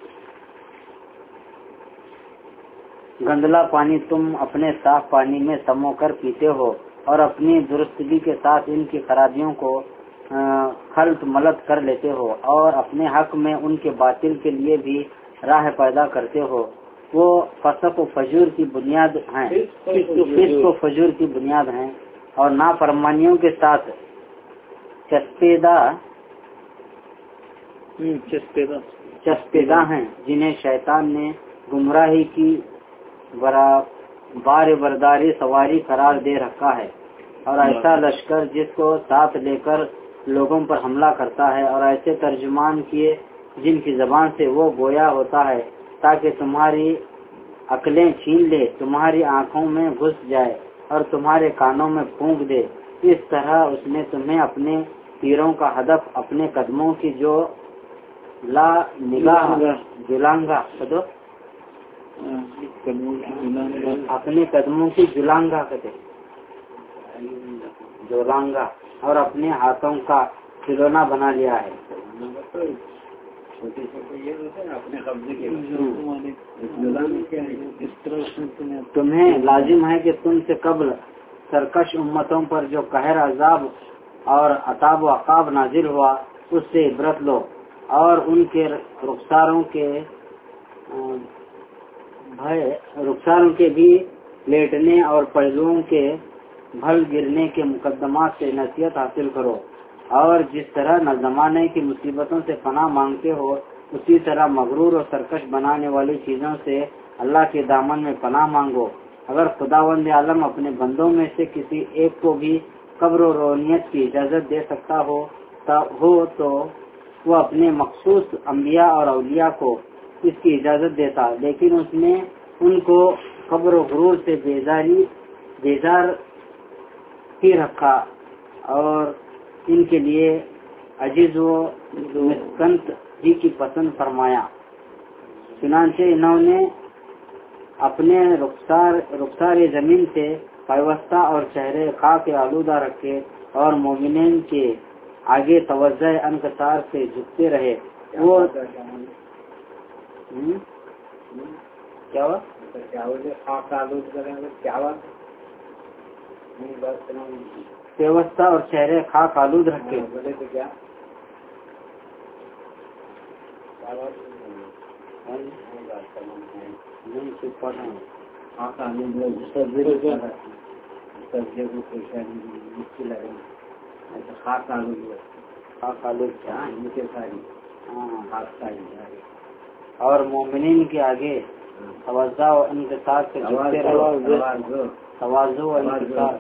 گندلا پانی تم اپنے صاف پانی میں سمو کر پیتے ہو اور اپنی درستگی کے ساتھ ان کی خرابیوں کو خلط ملط کر لیتے ہو اور اپنے حق میں ان کے باطل کے لیے بھی راہ پیدا کرتے ہو۔ وہ فسق و فجور کی بنیاد ہیں فسق و فجور کی بنیاد ہیں اور نافرمانیوں کے ساتھ چسپیدہ چسپیدہ ہیں، جنہیں شیطان نے گمراہی کی بار برداری سواری قرار دے رکھا ہے، اور ایسا لشکر جس کو ساتھ لے کر لوگوں پر حملہ کرتا ہے، اور ایسے ترجمان کیے جن کی زبان سے وہ گویا ہوتا ہے تاکہ تمہاری عقلیں چھین لے، تمہاری آنکھوں میں گھس جائے اور تمہارے کانوں میں پھونک دے۔ اس طرح اس نے تمہیں اپنے تیروں کا ہدف اپنے قدموں کی جو لا نگاہ جلانگا اپنے قدموں کی جلانگا کہتے جولانگا اور اپنے ہاتھوں کا کھلونا بنا لیا ہے۔ تمہیں لازم ہے کہ تم سے قبل سرکش امتوں پر جو قہر عذاب اور عطاب و عقاب نازل ہوا اس سے عبرت لو، اور ان کے رخساروں کے رخساروں کے بھی لیٹنے اور پہلوؤں کے بھل گرنے کے مقدمات سے نصیحت حاصل کرو، اور جس طرح نہ زمانے کی مصیبتوں سے پناہ مانگتے ہو اسی طرح مغرور اور سرکش بنانے والی چیزوں سے اللہ کے دامن میں پناہ مانگو۔ اگر خداوند عالم اپنے بندوں میں سے کسی ایک کو بھی قبر و رونیت کی اجازت دے سکتا ہو ہو تو وہ اپنے مخصوص انبیاء اور اولیاء کو اس کی اجازت دیتا، لیکن اس نے ان کو قبر و غرور سے بیزاری بیزار ہی رکھا اور ان کے لیے عجز و مسکنت ہی کی پسند فرمایا۔ چنانچہ انہوں نے اپنے رخسار رخسار زمین سے پیوستہ اور چہرے خاک آلودہ رکھے اور مومنین کے آگے توجہ انکسار سے جھکتے رہے۔ وہ کیا ہوا پیوستہ اور چہرے خاک آلود رکھے۔ اور مومنین کے آگے توجہ و انکسار سے جھکتے رہے، توازو و انکسار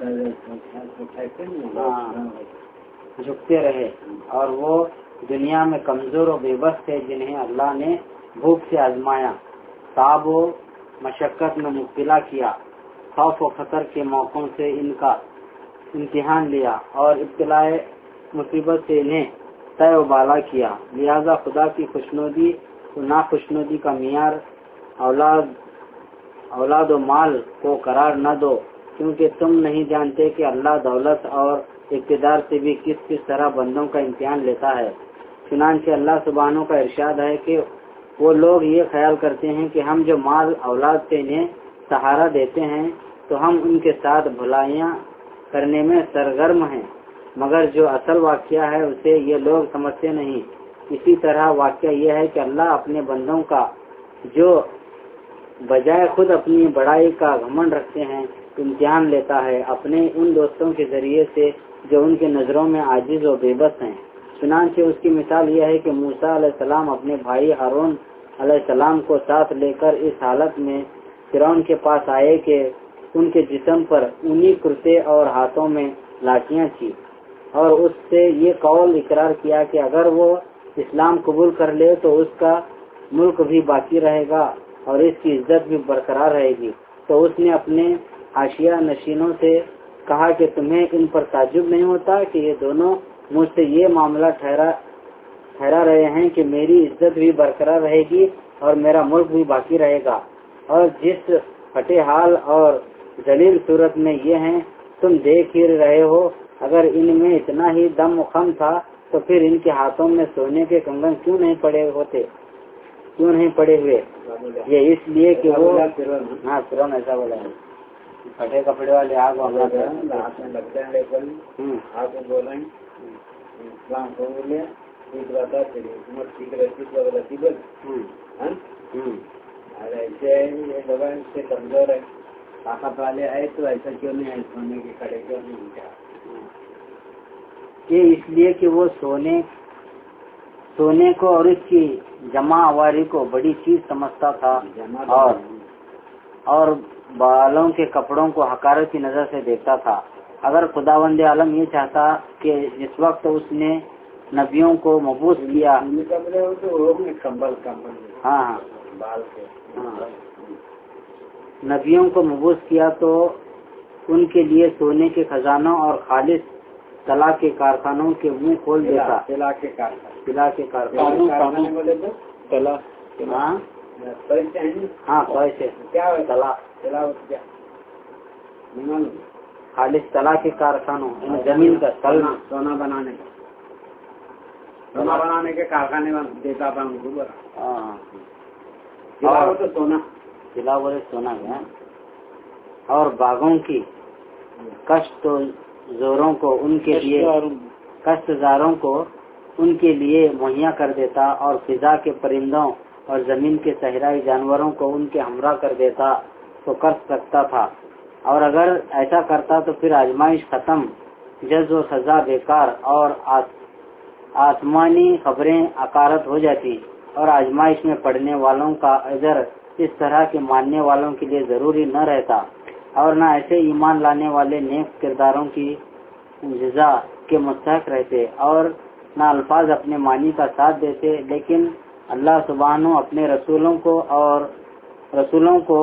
جھکتے رہے، اور وہ دنیا میں کمزور و بے بس تھے جنہیں اللہ نے بھوک سے آزمایا، تعب و مشقت میں مبتلا کیا، خوف و خطر کے موقعوں سے ان کا امتحان لیا اور ابتلاء مصیبت سے انہیں طے و بالا کیا۔ لہذا خدا کی خوشنودی و ناخوشنودی کا معیار اولاد اولاد و مال کو قرار نہ دو، کیونکہ تم نہیں جانتے کہ اللہ دولت اور اقتدار سے بھی کس کس طرح بندوں کا امتحان لیتا ہے۔ چنانچہ اللہ سبحانہ کا ارشاد ہے کہ وہ لوگ یہ خیال کرتے ہیں کہ ہم جو مال اولاد سے انہیں سہارا دیتے ہیں تو ہم ان کے ساتھ بھلائیاں کرنے میں سرگرم ہیں، مگر جو اصل واقعہ ہے اسے یہ لوگ سمجھتے نہیں۔ اسی طرح واقعہ یہ ہے کہ اللہ اپنے بندوں کا جو بجائے خود اپنی بڑائی کا گھمنڈ رکھتے ہیں امتحان لیتا ہے اپنے ان دوستوں کے ذریعے سے جو ان کے نظروں میں عاجز و بے بس ہیں۔ چنانچہ اس کی مثال یہ ہے کہ موسیٰ علیہ السلام اپنے بھائی ہارون علیہ السلام کو ساتھ لے کر اس حالت میں فرعون کے پاس آئے کہ ان کے جسم پر اونی کرتے اور ہاتھوں میں لاٹیاں تھی، اور اس سے یہ قول اقرار کیا کہ اگر وہ اسلام قبول کر لے تو اس کا ملک بھی باقی رہے گا اور اس کی عزت بھی برقرار رہے گی۔ تو اس نے اپنے حاشیہ نشینوں سے کہا کہ تمہیں ان پر تعجب نہیں ہوتا کہ یہ دونوں مجھ سے یہ معاملہ ٹھہرا ٹھہرا رہے ہیں کہ میری عزت بھی برقرار رہے گی اور میرا ملک بھی باقی رہے گا، اور جس پھٹے حال اور ذلیل صورت میں یہ ہیں تم دیکھ ہی رہے ہو۔ اگر ان میں اتنا ہی دم و خم تھا تو پھر ان کے ہاتھوں میں سونے کے کنگن کیوں نہیں پڑے ہوتے کیوں نہیں پڑے ہوئے؟ یہ اس لیے کہ وہ ہاں فرعون ایسا بولا ہے، پھٹے کپڑے والے آگ کمزور ہے، طاقت والے آئے تو ایسا کیوں نہیں ہے، سونے کے کڑے کیوں نہیں کیا؟ کہ اس لیے کہ وہ سونے سونے کو اور اس کی جمع آواری کو بڑی چیز سمجھتا تھا اور اور بالوں کے کپڑوں کو حقارت کی نظر سے دیکھتا تھا۔ اگر خداوند عالم یہ چاہتا کہ جس وقت اس نے نبیوں کو مبعوث کیا کمبل کمبل ہاں ہاں بال کے ہاں نبیوں کو مبعوث کیا تو ان کے لیے سونے کے خزانوں اور خالص طلا کے کارخانوں کے منہ کھول دیتا۔ طلا کے کارخانے طلا کے کارخانے بولے تو طلا ہاں پیسے ہاں پیسے کیا طلا طلا کیا خالص طلا کے کارخانوں زمین کا سونا سونا بنانے کا سونا بنانے کے کارخانے دیتا تھا ان کو اور تو سونا طلا بولے سونا گیا اور باغوں کی کشت زوروں کو ان کے لیے کشت زاروں کو ان کے لیے مہیا کر دیتا اور فضا کے پرندوں اور زمین کے صحرائی جانوروں کو ان کے ہمراہ کر دیتا تو کر سکتا تھا، اور اگر ایسا کرتا تو پھر آزمائش ختم، جز و سزا بیکار اور آسمانی خبریں عقارت ہو جاتی، اور آزمائش میں پڑھنے والوں کا اجر اس طرح کے ماننے والوں کے لیے ضروری نہ رہتا۔ اور نہ ایسے ایمان لانے والے نیک کرداروں کی جزا کے مستحق رہتے اور نہ الفاظ اپنے معنی کا ساتھ دیتے، لیکن اللہ سبحانہ اپنے رسولوں کو اور رسولوں کو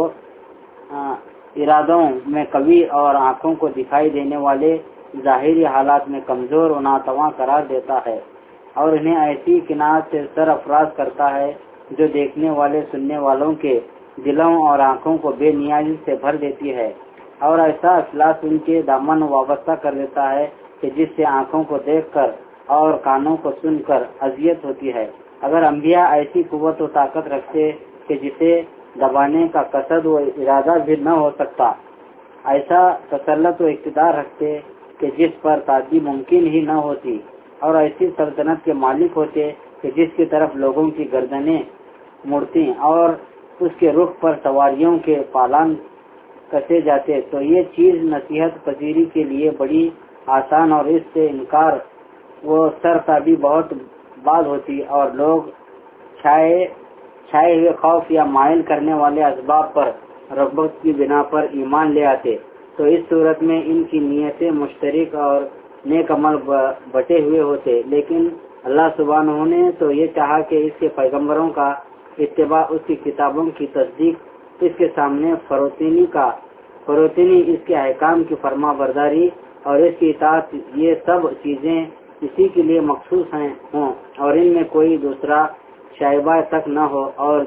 ارادوں میں قوی اور آنکھوں کو دکھائی دینے والے ظاہری حالات میں کمزور و ناتواں قرار دیتا ہے، اور انہیں ایسی قناعت سے سرافراز کرتا ہے جو دیکھنے والے سننے والوں کے دلوں اور آنکھوں کو بے نیازی سے بھر دیتی ہے، اور ایسا اخلاص ان کے دامن وابستہ کر دیتا ہے کہ جس سے آنکھوں کو دیکھ کر اور کانوں کو سن کر اذیت ہوتی ہے۔ اگر انبیاء ایسی قوت و طاقت رکھتے کہ جسے دبانے کا قصد و ارادہ بھی نہ ہو سکتا، ایسا تسلط و اقتدار رکھتے کہ جس پر تعدی ممکن ہی نہ ہوتی، اور ایسی سلطنت کے مالک ہوتے کہ جس کی طرف لوگوں کی گردنیں مڑتی اور اس کے رخ پر سواریوں کے پالان کسے جاتے، تو یہ چیز نصیحت پذیری کے لیے بڑی آسان اور اس سے انکار وہ سرتابی بہت بعد ہوتی، اور لوگ چھائے چھائے ہوئے خوف یا مائل کرنے والے اسباب پر رغبت کی بنا پر ایمان لے آتے، تو اس صورت میں ان کی نیتیں مشترک اور نیک عمل بٹے ہوئے ہوتے۔ لیکن اللہ سبحانہ نے تو یہ چاہا کہ اس کے پیغمبروں کا اتباع، اس کی کتابوں کی تصدیق، اس کے سامنے فروتنی کا فروتنی اس کے احکام کی فرما برداری اور اس کی اطاعت، یہ سب چیزیں اسی کے لیے مخصوص ہیں ہوں، اور ان میں کوئی دوسرا شائبہ تک نہ ہو، اور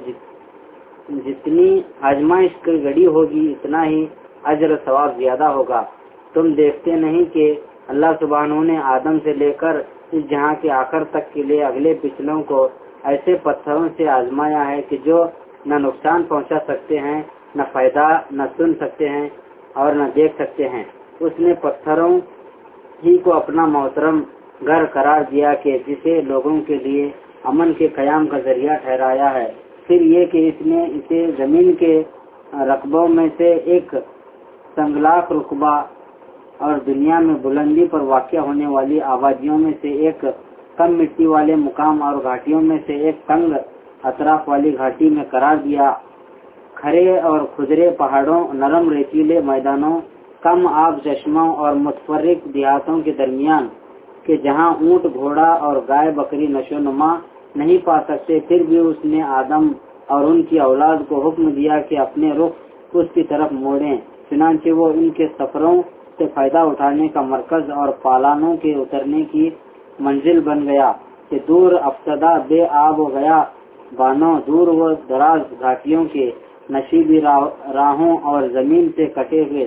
جتنی آزمائش کی گھڑی ہوگی اتنا ہی اجر و ثواب زیادہ ہوگا۔ تم دیکھتے نہیں کہ اللہ سبحانہ نے آدم سے لے کر اس جہاں کے آخر تک کے لیے اگلے پچھلوں کو ایسے پتھروں سے آزمایا ہے کہ جو نہ نقصان پہنچا سکتے ہیں، نہ فائدہ نہ سن سکتے ہیں اور نہ دیکھ سکتے ہیں۔ اس نے پتھروں ہی کو اپنا محترم گھر قرار دیا کہ جسے لوگوں کے لیے امن کے قیام کا ذریعہ ٹھہرایا ہے، پھر یہ کہ اس نے اسے زمین کے رقبوں میں سے ایک سنگلاخ رقبہ اور دنیا میں بلندی پر واقع ہونے والی آبادیوں میں سے ایک کم مٹی والے مقام اور گھاٹیوں میں سے ایک تنگ اطراف والی گھاٹی میں قرار دیا۔ کھڑے اور کھدرے پہاڑوں، نرم ریتیلے میدانوں، کم آب چشموں اور متفرق دیہاتوں کے درمیان کہ جہاں اونٹ، گھوڑا اور گائے بکری نشو نما نہیں پا سکتے، پھر بھی اس نے آدم اور ان کی اولاد کو حکم دیا کہ اپنے رخ اس کی طرف موڑیں، چنانچہ وہ ان کے سفروں سے فائدہ اٹھانے کا مرکز اور پالانوں کے اترنے کی منزل بن گیا کہ دور افتادہ بے آب ہو گیا بانوں، دور و دراز گھاٹیوں کے نشیبی راہوں اور زمین سے کٹے ہوئے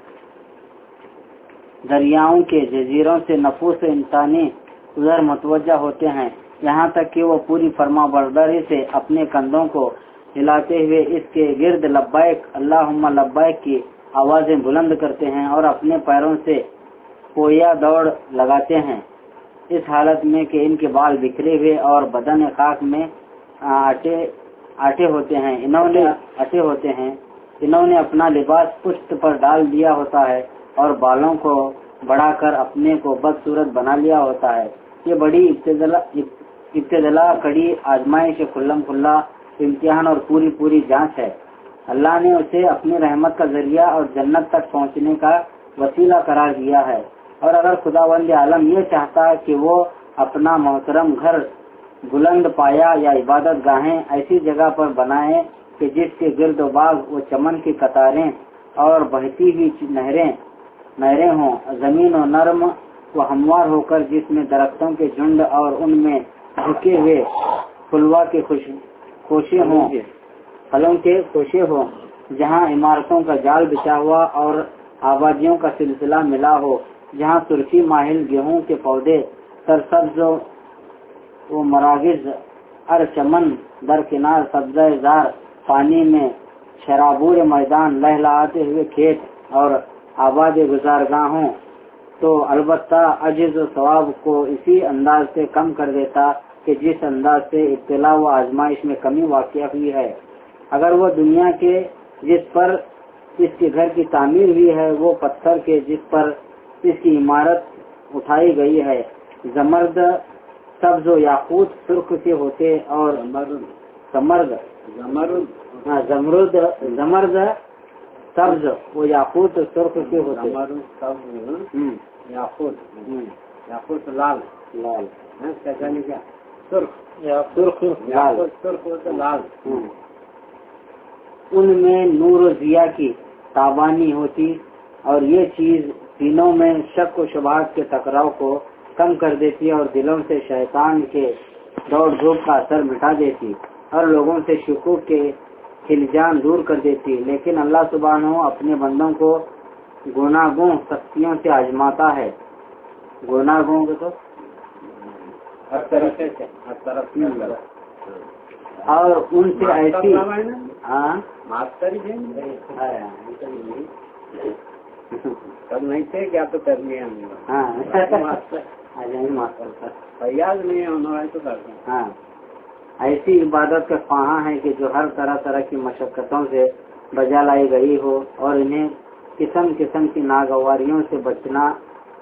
دریاؤں کے جزیروں سے نفوس انسانی ادھر متوجہ ہوتے ہیں، یہاں تک کہ وہ پوری فرما برداری سے اپنے کندھوں کو ہلاتے ہوئے اس کے گرد لبیک اللہم لبیک کی آوازیں بلند کرتے ہیں اور اپنے پیروں سے پویا دوڑ لگاتے ہیں، اس حالت میں کہ ان کے بال بکھرے ہوئے اور بدن خاک میں آٹے آٹے ہوتے ہیں انہوں نے اٹے ہوتے ہیں انہوں نے اپنا لباس پشت پر ڈال دیا ہوتا ہے اور بالوں کو بڑھا کر اپنے کو بدصورت بنا لیا ہوتا ہے۔ یہ بڑی ابتدلا کڑی آزمائش، کھلم کھلا امتحان اور پوری پوری جانچ ہے۔ اللہ نے اسے اپنی رحمت کا ذریعہ اور جنت تک پہنچنے کا وسیلہ قرار دیا ہے، اور اگر خداوند عالم یہ چاہتا کہ وہ اپنا محترم گھر، بلند پایا یا عبادت گاہیں ایسی جگہ پر بنائے کہ جس کے گرد و باغ و چمن کی قطاریں اور بہتی ہوئی نہریں نہریں ہوں، زمین و نرم و ہموار ہو کر جس میں درختوں کے جھنڈ اور ان میں جھکے ہوئے پھلوا کے خوشے ہوں پھلوں کے خوشے ہوں، جہاں عمارتوں کا جال بچا ہوا اور آبادیوں کا سلسلہ ملا ہو، جہاں سرخی ماہل گیہوں کے پودے سرسبز و مراغز ار چمن درکنار سبزہ زار، پانی میں شرابور میدان، لہلاتے ہوئے کھیت اور آباد گزارگاہوں، تو البتہ عجز و ثواب کو اسی انداز سے کم کر دیتا کہ جس انداز سے ابتلا و آزمائش میں کمی واقع ہوئی ہے۔ اگر وہ دنیا کے جس پر اس کے گھر کی تعمیر ہوئی ہے، وہ پتھر کے جس پر اس کی عمارت اٹھائی گئی ہے، زمرد سبز و یاقوت سرخ سے ہوتے اور زمرد زمرد زمرد سبز وہ یاقوت سرخ کے ہوتے ہیں. یاقوت یاقوت لال لال کیسا نہیں کیا سرخ سرخ لال سرخ ہوتا لال. ان میں نور و ضیاء کی تابانی ہوتی اور یہ چیز دینوں میں شک و شبہات کے ٹکراؤ کو کم کر دیتی اور دلوں سے شیطان کے دوڑ دھوپ کا اثر مٹا دیتی اور لوگوں سے شکوک کے خلجان دور کر دیتی. لیکن اللہ سبحانہ اپنے بندوں کو گناہگوں سختیوں سے آزماتا ہے. گناہگوں کو تو ہر طریقے سے ہر طرف اور ان سے ایسی ہاں سب نہیں تھے کیا تو کر لیا ہاں فیاض نہیں ہونا ہے تو کرتے ہیں. ہاں ایسی عبادت کا خواہاں ہے کہ جو ہر طرح طرح کی مشقتوں سے بجا لائی گئی ہو اور انہیں قسم قسم کی ناگواریوں سے بچنا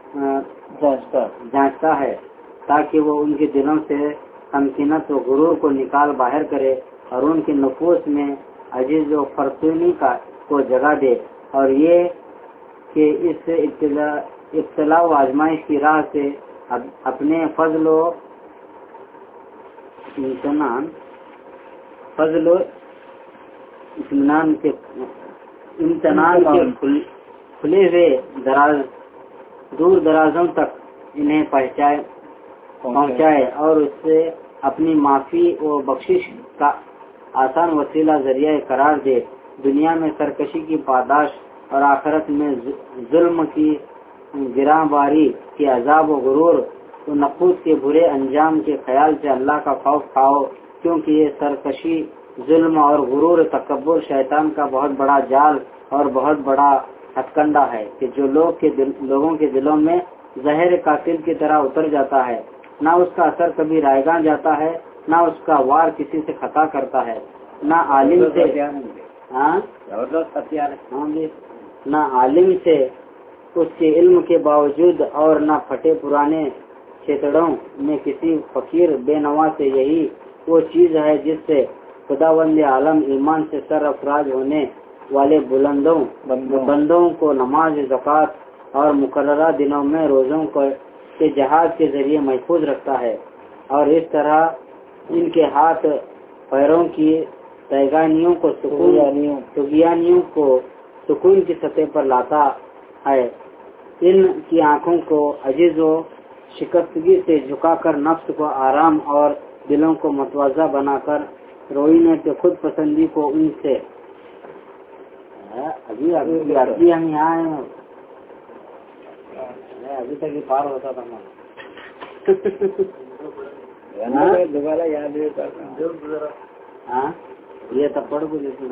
جانچتا ہے تاکہ وہ ان کے دلوں سے تمکینت و غرور کو نکال باہر کرے اور ان کے نفوس میں عجز و فرسونی کا کو جگہ دے. اور یہ کہ اس ابتلا و آزمائش کی راہ سے اپنے فضل و امتنان فضل و اطمینان کے امتنان کے کھلے ہوئے دراز دور درازوں تک انہیں پہنچائے پہنچائے اور اس سے اپنی معافی و بخشش کا آسان وسیلہ ذریعہ قرار دے. دنیا میں سرکشی کی پاداش اور آخرت میں ظلم کی گراں باری کے عذاب و غرور و نقوص کے برے انجام کے خیال سے اللہ کا خوف کھاؤ، کیونکہ یہ سرکشی، ظلم اور غرور تکبر شیطان کا بہت بڑا جال اور بہت بڑا ہتھ ہے کہ جو لوگ کے دل لوگوں کے دلوں میں زہر قاتل کی طرح اتر جاتا ہے. نہ اس کا اثر کبھی رائگاں جاتا ہے، نہ اس کا وار کسی سے خطا کرتا ہے. نہ عالم سے ہاں نہ عالم سے اس کے علم کے باوجود اور نہ پھٹے پرانے چھیتڑوں میں کسی فقیر بے نوا سے یہی وہ چیز ہے جس سے خداوند عالم ایمان سے سر افراج ہونے والے بلندوں بندوں کو نماز، زکوٰۃ اور مقررہ دنوں میں روزوں کے جہاد کے ذریعے محفوظ رکھتا ہے اور اس طرح ان کے ہاتھ پیروں کی تیگانیوں کو سکون کو سکون کی سطح پر لاتا ہے. ان کی آنکھوں کو عجز و شکستگی سے جھکا کر نفس کو آرام اور دلوں کو متوازہ بنا کر روئنے کے خود پسندی کو ان سے ابھی ابھی ابھی ہم یہاں ہیں، ابھی تک ہی پار ہوتا تھا دوبارہ یاد ہاں یہ تب پڑھ کو جیسے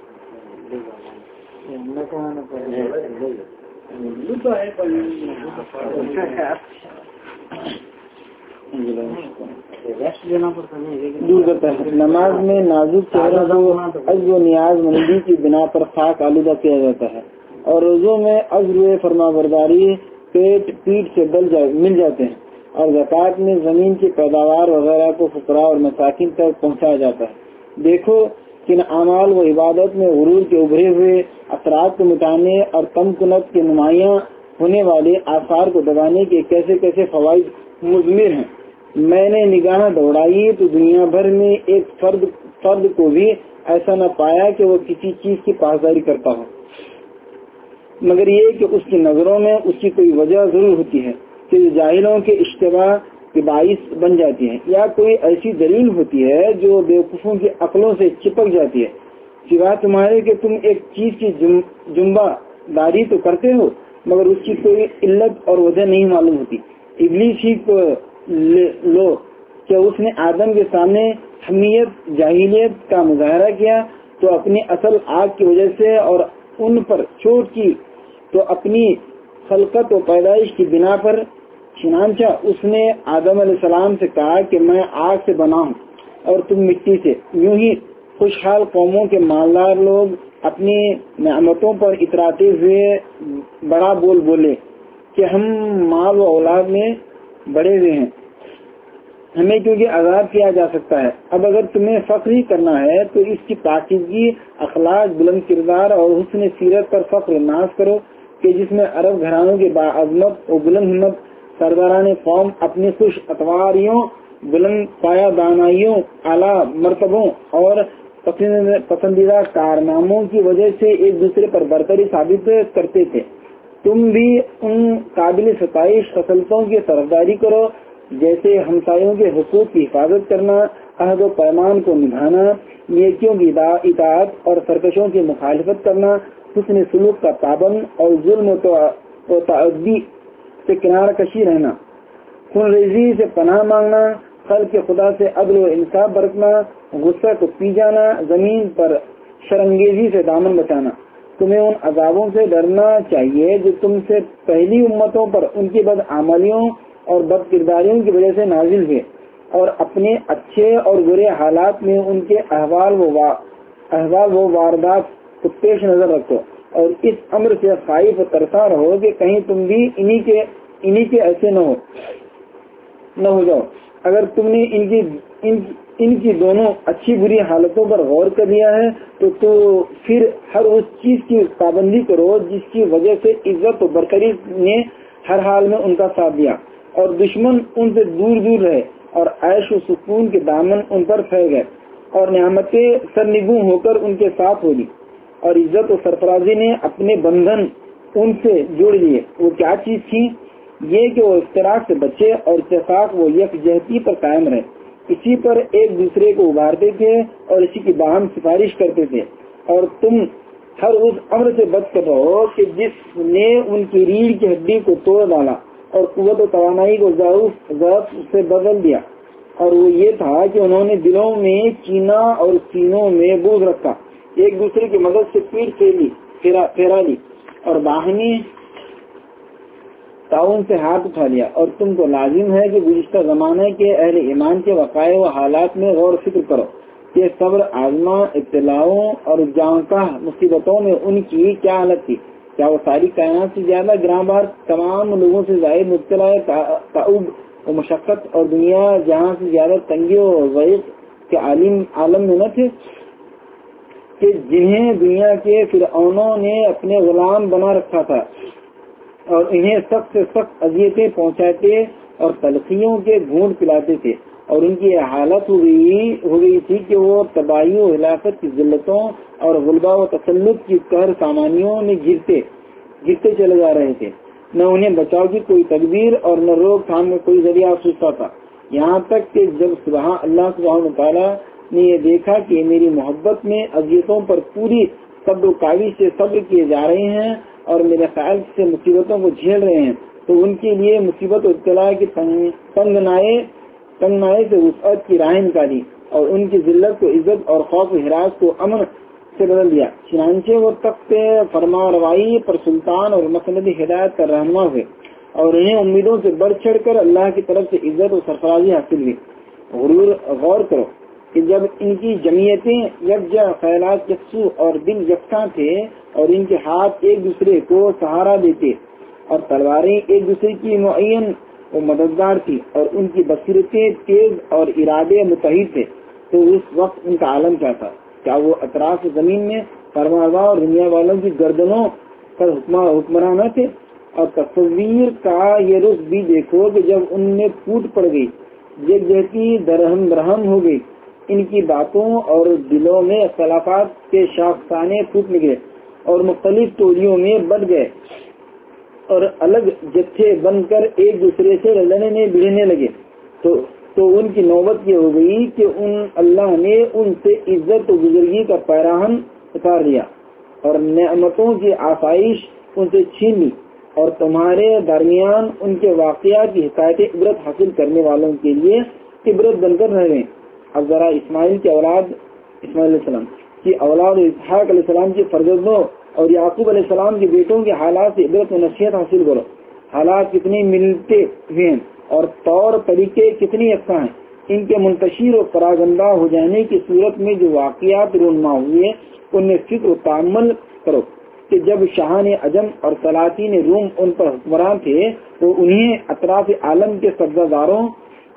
نماز میں نازک چہروں کو عجز و نیاز مندی کی بنا پر خاک آلودہ کیا جاتا ہے اور روزوں میں عزر فرما برداری پیٹ پیٹ سے ڈل جا مل جاتے ہیں اور زکوٰۃ میں زمین کی پیداوار وغیرہ کو فقراء اور مساکین تک پہنچایا جاتا ہے. دیکھو کہ ان اعمال و عبادت میں غرور کے ابھرے ہوئے اثرات کو مٹانے اور تمکنت کے نمایاں ہونے والے آثار کو دبانے کے کیسے کیسے فوائد مضمر ہیں. میں نے نگاہ دوڑائی تو دنیا بھر میں ایک فرد فرد کو بھی ایسا نہ پایا کہ وہ کسی چیز کی پاسداری کرتا ہو، مگر یہ کہ اس کی نظروں میں اس کی کوئی وجہ ضرور ہوتی ہے کہ جو جاہلوں کے اشتباہ کے باعث بن جاتی ہے، یا کوئی ایسی دلیل ہوتی ہے جو بیوقوفوں کی عقلوں سے چپک جاتی ہے، سوا تمہارے کہ تم ایک چیز کی جنبہ داری تو کرتے ہو مگر اس کی کوئی علت اور وجہ نہیں معلوم ہوتی. ابلیس ہی کو لو کہ اس نے آدم کے سامنے حمیت جاہلیت کا مظاہرہ کیا تو اپنی اصل آگ کی وجہ سے اور ان پر چوٹ کی تو اپنی خلقت و پیدائش کی بنا پر. چنانچہ اس نے آدم علیہ السلام سے کہا کہ میں آگ سے بنا ہوں اور تم مٹی سے. یوں ہی خوشحال قوموں کے مالدار لوگ اپنی نعمتوں پر اتراتے ہوئے بڑا بول بولے کہ ہم مال و اولاد میں بڑے ہوئے ہیں ہمیں کیونکہ عذاب کیا جا سکتا ہے۔ اب اگر تمہیں فخر ہی کرنا ہے تو اس کی پاکیزگی، اخلاق، بلند کردار اور حسن سیرت پر فخر ناز کرو کہ جس میں عرب گھرانوں کے باعظمت اور بلند ہمت سرداران قوم اپنی خوش اتواریوں، بلند پایا دانائیوں، اعلیٰ مرتبوں اور پسندیدہ کارناموں کی وجہ سے ایک دوسرے پر برتری ثابت کرتے تھے۔ تم بھی ان قابل ستائش خصلتوں کی طرفداری کرو جیسے ہمسایوں کے حقوق کی حفاظت کرنا، عہد و پیمان کو نبھانا، نیکیوں کی اطاعت اور سرکشوں کی مخالفت کرنا، حسن سلوک کا پابند اور ظلم و تعدی سے کنارہ کشی رہنا، خون ریزی سے پناہ مانگنا، خلق خدا سے عدل و انصاف برتنا، غصہ کو پی جانا، زمین پر شرنگیزی سے دامن بچانا۔ تمہیں ان عذابوں سے ڈرنا چاہیے جو تم سے پہلی امتوں پر ان کی بدعملیوں اور بد کرداریوں کی وجہ سے نازل ہوئے، اور اپنے اچھے اور برے حالات میں ان کے احوال و احوال و واردات کو پیش نظر رکھو، اور اس امر سے خائف و ترسا رہو کہ کہیں تم بھی انہی کے انہی کے ایسے نہ ہو نہ ہو جاؤ۔ اگر تم نے ان کی ان, ان کی دونوں اچھی بری حالتوں پر غور کر لیا ہے تو تو پھر ہر اس چیز کی پابندی کرو جس کی وجہ سے عزت و برتری نے ہر حال میں ان کا ساتھ دیا، اور دشمن ان سے دور دور رہے، اور عیش و سکون کے دامن ان پر پھیل گئے، اور نعمتیں سرنگوں ہو کر ان کے ساتھ ہو لی، اور عزت و سرفرازی نے اپنے بندھن ان سے جوڑ لیے۔ وہ کیا چیز تھی؟ یہ کہ وہ افتراق سے بچے اور اتفاق و یکجہتی پر قائم رہے، اسی پر ایک دوسرے کو ابھارتے تھے اور اسی کی باہم سفارش کرتے تھے، اور تم ہر اس امر سے بچ کر رہو کہ جس نے ان کی ریڑھ کی ہڈی کو توڑ ڈالا اور قوت و توانائی کو ضعف سے بدل دیا، اور وہ یہ تھا کہ انہوں نے دلوں میں کینہ اور سینوں میں بغض رکھا، ایک دوسرے کی مدد سے پیٹ پھیلی پھیرا لی اور باہمی تعاون سے ہاتھ اٹھا لیا۔ اور تم کو لازم ہے کہ گزشتہ زمانے کے اہل ایمان کے وقائع و حالات میں غور و فکر کرو کہ صبر آزما ابتلاؤں اور جانکہ مصیبتوں میں ان کی کیا حالت تھی۔ کیا وہ ساری کائنات سے زیادہ گراں بار، تمام لوگوں سے زائد مبتلا تعب و مشقت اور دنیا جہاں سے زیادہ تنگی و ضیق کے عالم عالم میں نہ تھے، کہ جنہیں دنیا کے فرعونوں نے اپنے غلام بنا رکھا تھا اور انہیں سخت سے سخت اذیتیں پہنچاتے اور تلخیوں کے گھونٹ پلاتے تھے، اور ان کی حالت ہو گئی ہو گئی تھی کہ وہ تباہی و ہلاکت کی ذلتوں اور غلبہ و تسلط کی قہر سامانیوں میں گرتے گرتے چلے جا رہے تھے۔ نہ انہیں بچاؤ کی کوئی تدبیر اور نہ روک تھام میں کوئی ذریعہ سوچتا تھا، یہاں تک کہ جب سبحان اللہ سبحانہ وتعالیٰ نے یہ دیکھا کہ میری محبت میں اذیتوں پر پوری صبر و کاوش سے صبر کیے جا رہے ہیں اور میرے خیال سے مصیبتوں کو جھیل رہے ہیں، تو ان کے لیے مصیبت و ابتلا کی تنگ نائے تنگ نائے سے وسعت کی راہ نکالی، اور ان کی ذلت کو عزت اور خوف و ہراس کو امن سے بدل دیا۔ چنانچہ وہ تخت فرما روائی پر سلطان اور مسند ہدایت کا رہنما ہوئے، اور انہیں امیدوں سے بڑھ چڑھ کر اللہ کی طرف سے عزت و سرفرازی حاصل ہوئی۔ غرور غور کرو کہ جب ان کی جمعیتیں یکجا، خیالات یکسو اور دل یکساں تھے، اور ان کے ہاتھ ایک دوسرے کو سہارا دیتے اور تلواریں ایک دوسرے کی معین و مددگار تھی، اور ان کی بصیرتیں تیز اور ارادے متحد تھے، تو اس وقت ان کا عالم کیا تھا؟ کیا وہ اطراف زمین میں فرمانروا اور دنیا والوں کی گردنوں پر حکمراں نہ تھے؟ اور تصویر کا یہ رخ بھی دیکھو کہ جب ان میں پھوٹ پڑ گئی، یکجہتی درہم برہم ہو گئی، ان کی باتوں اور دلوں میں اختلافات کے شاخسانے پھوٹ نکلے اور مختلف ٹولیوں میں بٹ گئے اور الگ جتھے بن کر ایک دوسرے سے لڑنے بڑھنے لگے، تو تو ان کی نوبت یہ ہو گئی کہ ان اللہ نے ان سے عزت و بزرگی کا پیراہن اتار دیا اور نعمتوں کی آسائش ان سے چھین لی، اور تمہارے درمیان ان کے واقعات کی حکایت عبرت حاصل کرنے والوں کے لیے عبرت بن کر رہ گئے۔ اب ذرا اسماعیل کی اولاد اسماعیل علیہ السلام کی اولاد اسحاق علیہ السلام کے فرزندوں اور یعقوب علیہ السلام کے بیٹوں کے حالات سے عبرت و نصیحت حاصل کرو۔ حالات کتنے ملتے ہوئے ہیں اور طور طریقے کتنی یکساں ہیں۔ ان کے منتشر و پراگندہ ہو جانے کی صورت میں جو واقعات رونما ہوئے ان میں فکر و تامل کرو کہ جب شاہان عجم اور سلاطین روم ان پر حکمران تھے تو انہیں اطراف عالم کے سبزہ داروں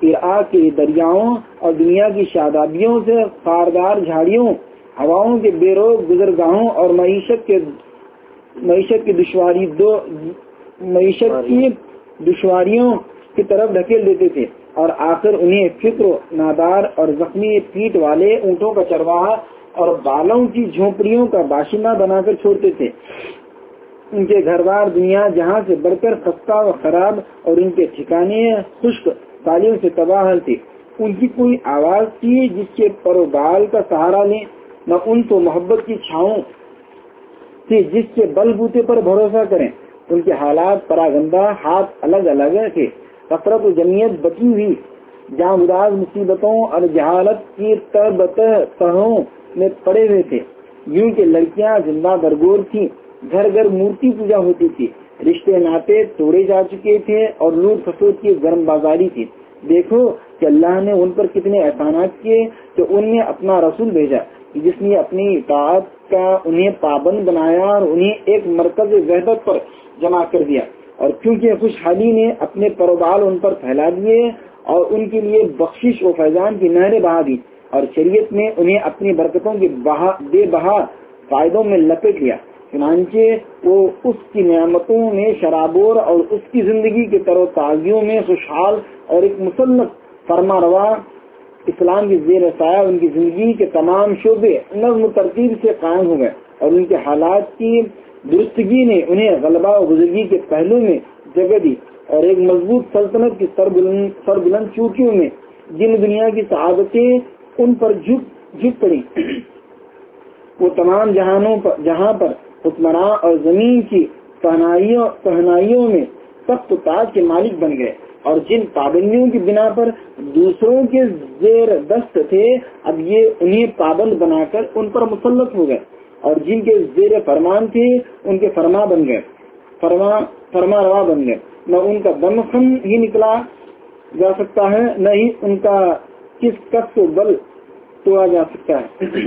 ارآ کے دریاؤں اور دنیا کی شادابیوں سے خاردار جھاڑیوں، ہواؤں کے بے روک گزرگاہوں اور معیشت کے معیشت کی دشواری دو معیشت کی دشواریوں کی طرف دھکیل دیتے تھے، اور آخر انہیں فکر و نادار اور زخمی پیٹ والے اونٹوں کا چرواہا اور بالوں کی جھونپڑیوں کا باشندہ بنا کر چھوڑتے تھے۔ ان کے گھر بار دنیا جہاں سے بڑھ کر خستہ و خراب اور ان کے ٹھکانے خشک سالیوں سے تباہ تھے۔ ان کی کوئی آواز تھی جس کے پر و بال کا سہارا لیں، نہ ان کو محبت کی چھاؤں تھی جس کے بل بوتے پر بھروسہ کریں۔ ان کے حالات پراگندہ، ہاتھ الگ الگ تھے، کثرت و جمعیت بچی ہوئی، جہاں گداز مصیبتوں اور جہالت کی تہوں میں پڑے ہوئے تھے۔ یوں کہ لڑکیاں زندہ برگور تھیں، گھر گھر مورتی پوجا ہوتی تھی، رشتے ناطے توڑے جا چکے تھے اور لوٹ کھسوٹ کی گرم بازاری تھی۔ دیکھو کہ اللہ نے ان پر کتنے احسانات کیے کہ ان نے اپنا رسول بھیجا جس نے اپنی اطاعت کا انہیں پابند بنایا اور انہیں ایک مرکز وحدت پر جمع کر دیا، اور کیونکہ خوشحالی نے اپنے پروبال ان پر پھیلا دیے اور ان کے لیے بخشش و فیضان کی نہریں بہا دی، اور شریعت نے انہیں اپنی برکتوں کے بے بہا فائدوں میں لپیٹ لیا۔ چنانچہ وہ اس کی نعمتوں میں شرابور اور اس کی زندگی کے تر و تازیوں میں خوشحال اور ایک مسلط فرما روا اسلام کی زیر سایہ ان کی زندگی کے تمام شعبے نظم و ترتیب سے قائم ہو گئے، اور ان کے حالات کی درستگی نے انہیں غلبہ و بزرگی کے پہلو میں جگہ دی، اور ایک مضبوط سلطنت کی سربلند چوٹیوں میں جن دنیا کی سعادتیں ان پر جھک جھک پڑی، وہ تمام جہانوں پر جہاں پر حکمراں اور زمین کی توانائیوں میں تخت و تاج کے مالک بن گئے، اور جن پابندیوں کی بنا پر دوسروں کے زیر دست تھے اب یہ انہیں پابند بنا کر ان پر مسلط ہو گئے، اور جن کے زیر فرمان تھے ان کے فرما بن گئے فرما فرما روا بن گئے۔ نہ ان کا دم خم ہی نکلا جا سکتا ہے، نہ ہی ان کا کس کس و بل توڑا جا سکتا ہے۔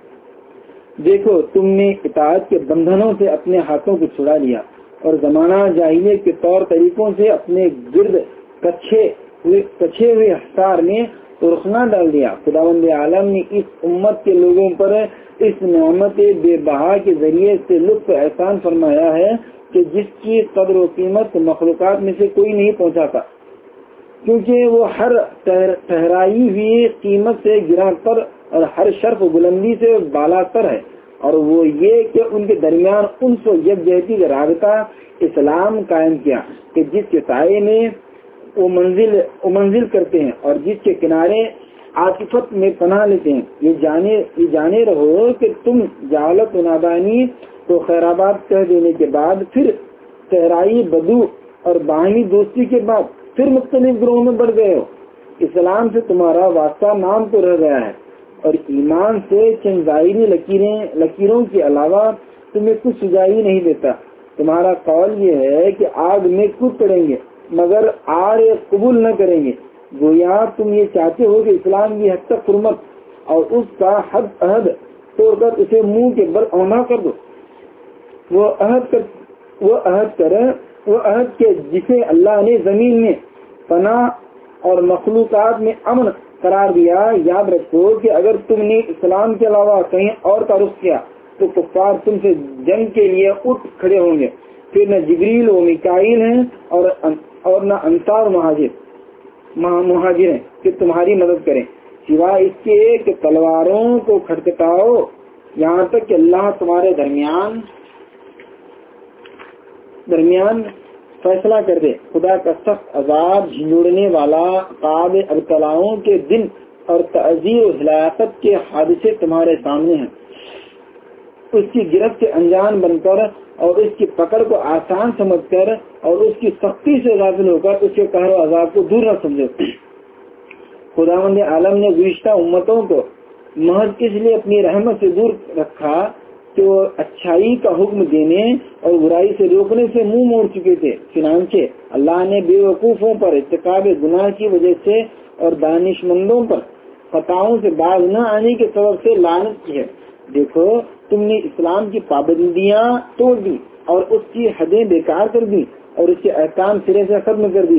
دیکھو تم نے اطاعت کے بندھنوں سے اپنے ہاتھوں کو چھڑا لیا، اور زمانہ جاہلیت کے طور طریقوں سے اپنے گرد کچھے ہوئے کچھے ہوئے حصار میں رخنا ڈال دیا۔ خداوند عالم نے اس امت کے لوگوں پر اس نعمت بے بہا کے ذریعے سے لطف احسان فرمایا ہے کہ جس کی قدر و قیمت مخلوقات میں سے کوئی نہیں پہنچاتا، کیونکہ وہ ہر ٹھہرائی ہوئی قیمت سے گراں تر اور ہر شرف و بلندی سے بالا تر ہے، اور وہ یہ کہ ان کے درمیان انس و یکجہتی کا رابطہ اسلام قائم کیا کہ جس کے سائے میں وہ منزل وہ منزل کرتے ہیں اور جس کے کنارے عاطفت میں پناہ لیتے ہیں۔ یہ جانے یہ جانے رہو کہ تم جہالت و نادانی کو خیرآباد کہہ دینے کے بعد، پھر صحرائی بدو اور باہمی دوستی کے بعد پھر مختلف گروہوں میں بڑھ گئے ہو۔ اسلام سے تمہارا واسطہ نام تو رہ گیا ہے، اور ایمان سے چند ظاہری لکیریں لکیروں کے علاوہ تمہیں کچھ سجائی نہیں دیتا۔ تمہارا قول یہ ہے کہ آگ میں کود پڑیں گے مگر آر قبول نہ کریں گے، گویا تم یہ چاہتے ہو کہ اسلام کی حد تک حرمت اور اس کا حد عہد توڑ کر اسے منہ کے بل اونا کر دو۔ وہ عہد کر وہ عہد کرے وہ عہد کے جسے اللہ نے زمین میں پناہ اور مخلوقات میں امن قرار دیا۔ یاد رکھو کہ اگر تم نے اسلام کے علاوہ کہیں اور کا رخ کیا تو کفار تم سے جنگ کے لیے اٹھ کھڑے ہوں گے، پھر نہ جبریل و میکائیل ہیں اور اور نہ انصار مہاجر مہاجر ہیں کہ تمہاری مدد کریں، سوائے اس کے کہ تلواروں کو کھٹکھٹاؤ یہاں تک کہ اللہ تمہارے درمیان درمیان فیصلہ کر دے۔ خدا کا سخت عذاب جھنجھوڑنے والا قاب ابتلاؤں کے دن اور تعزیر و ہلاکت کے حادثے تمہارے سامنے ہیں۔ اس کی گرفت کے انجان بن کر اور اس کی پکڑ کو آسان سمجھ کر اور اس کی سختی سے غافل ہو کر اس کے قہر و عذاب کو دور نہ سمجھو۔ خداوند عالم نے گزشتہ امتوں کو محض اس لیے اپنی رحمت سے دور رکھا کہ وہ اچھائی کا حکم دینے اور برائی سے روکنے سے منہ موڑ چکے تھے، چنانچہ اللہ نے بے وقوفوں پر ارتکاب گناہ کی وجہ سے اور دانش مندوں پر خطاؤں سے باز نہ آنے کے سبب سے لعنت کی ہے۔ دیکھو تم نے اسلام کی پابندیاں توڑ دی اور اس کی حدیں بیکار کر دی اور اس کے احکام سرے سے ختم کر دیے،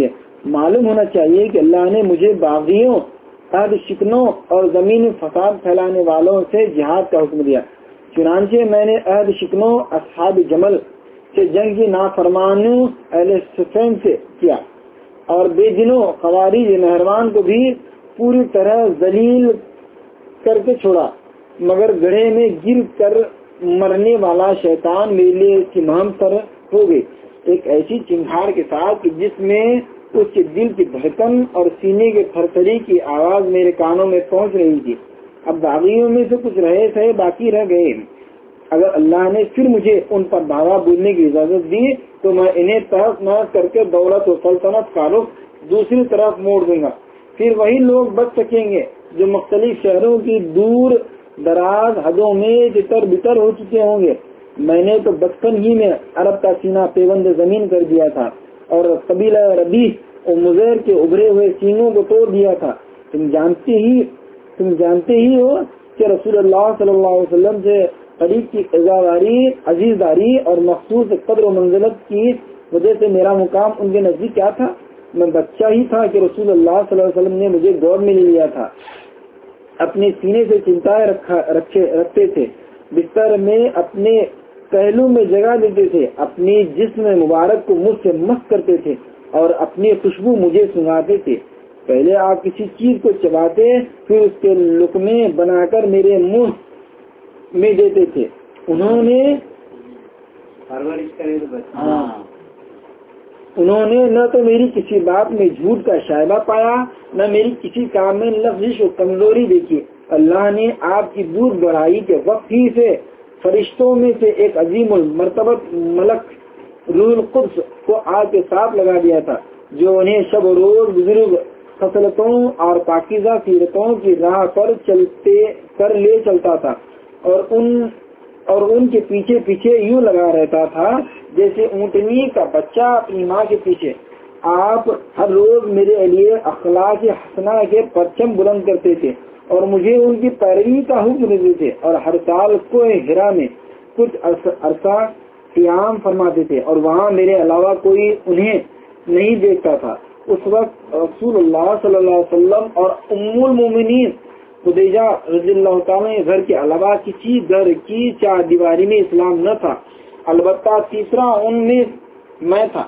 معلوم ہونا چاہیے کہ اللہ نے مجھے باغیوں، عہد شکنوں اور زمین فساد پھیلانے والوں سے جہاد کا حکم دیا، چنانچہ میں نے عہد شکنوں اصحاب جمل سے جنگ کی نافرمانوں اہل صفین سے کیا، اور بے دینوں خوارج مہربان کو بھی پوری طرح ذلیل کر کے چھوڑا، مگر گڑھے میں گر کر مرنے والا شیطان میرے لیے اس کی مہم پر ہو گئی، ایک ایسی چنگھاڑ کے ساتھ کہ جس میں اس کے دل کی دھڑکن اور سینے کے تھرتھری کی آواز میرے کانوں میں پہنچ رہی تھی۔ اب باغیوں میں سے کچھ رہے تھے باقی رہ گئے، اگر اللہ نے پھر مجھے ان پر دعویٰ بولنے کی اجازت دی تو میں انہیں تحس نحس کر کے دولت و سلطنت کا رخ دوسری طرف موڑ دوں گا، پھر وہی لوگ بچ سکیں گے جو مختلف شہروں کی دور دراز حدوں میں تتر بتر ہو چکے ہوں گے۔ میں نے تو بچپن ہی میں عرب کا سینہ پیوند زمین کر دیا تھا اور قبیلہ ربیع اور مزیر کے ابھرے ہوئے سینوں کو توڑ دیا تھا۔ تم جانتے ہی تم جانتے ہی ہو کہ رسول اللہ صلی اللہ علیہ وسلم سے قریب کی عزاداری عزیزداری اور مخصوص قدر و منزلت کی وجہ سے میرا مقام ان کے نزدیک کیا تھا؟ میں بچہ ہی تھا کہ رسول اللہ صلی اللہ علیہ وسلم نے مجھے گود میں لے لیا تھا، اپنے سینے سے چمٹائے رکھتے تھے، بستر میں اپنے پہلو میں جگہ دیتے تھے، اپنی جسم مبارک کو مجھ سے مست کرتے تھے اور اپنی خوشبو مجھے سنگھاتے تھے۔ پہلے آپ کسی چیز کو چباتے پھر اس کے لقمے بنا کر میرے منہ میں دیتے تھے۔ انہوں نے ہاں انہوں نے نہ تو میری کسی بات میں جھوٹ کا شائبہ پایا، نہ میری کسی کام میں لفظش و کمزوری دیکھی۔ اللہ نے آپ کی دور بڑھائی کے وقت ہی سے فرشتوں میں سے ایک عظیم المرتبت ملک روح القدس کو آپ کے ساتھ لگا دیا تھا، جو انہیں شب و روز بزرگ خصلتوں اور پاکیزہ سیرتوں کی راہ پر چلتے کر لے چلتا تھا، اور ان اور ان کے پیچھے پیچھے یوں لگا رہتا تھا جیسے اونٹنی کا بچہ اپنی ماں کے پیچھے۔ آپ ہر روز میرے لیے اخلاق حسنہ کے پرچم بلند کرتے تھے اور مجھے ان کی پیروی کا حکم دیتے تھے، اور ہر سال کوہ ہرا میں کچھ عرصہ قیام فرماتے تھے اور وہاں میرے علاوہ کوئی انہیں نہیں دیکھتا تھا۔ اس وقت رسول اللہ صلی اللہ علیہ وسلم اور ام المومنین خدیجہ رضی اللہ تعالیٰ گھر کے علاوہ کسی گھر کی چار دیواری میں اسلام نہ تھا، البتہ تیسرا ان میں میں تھا۔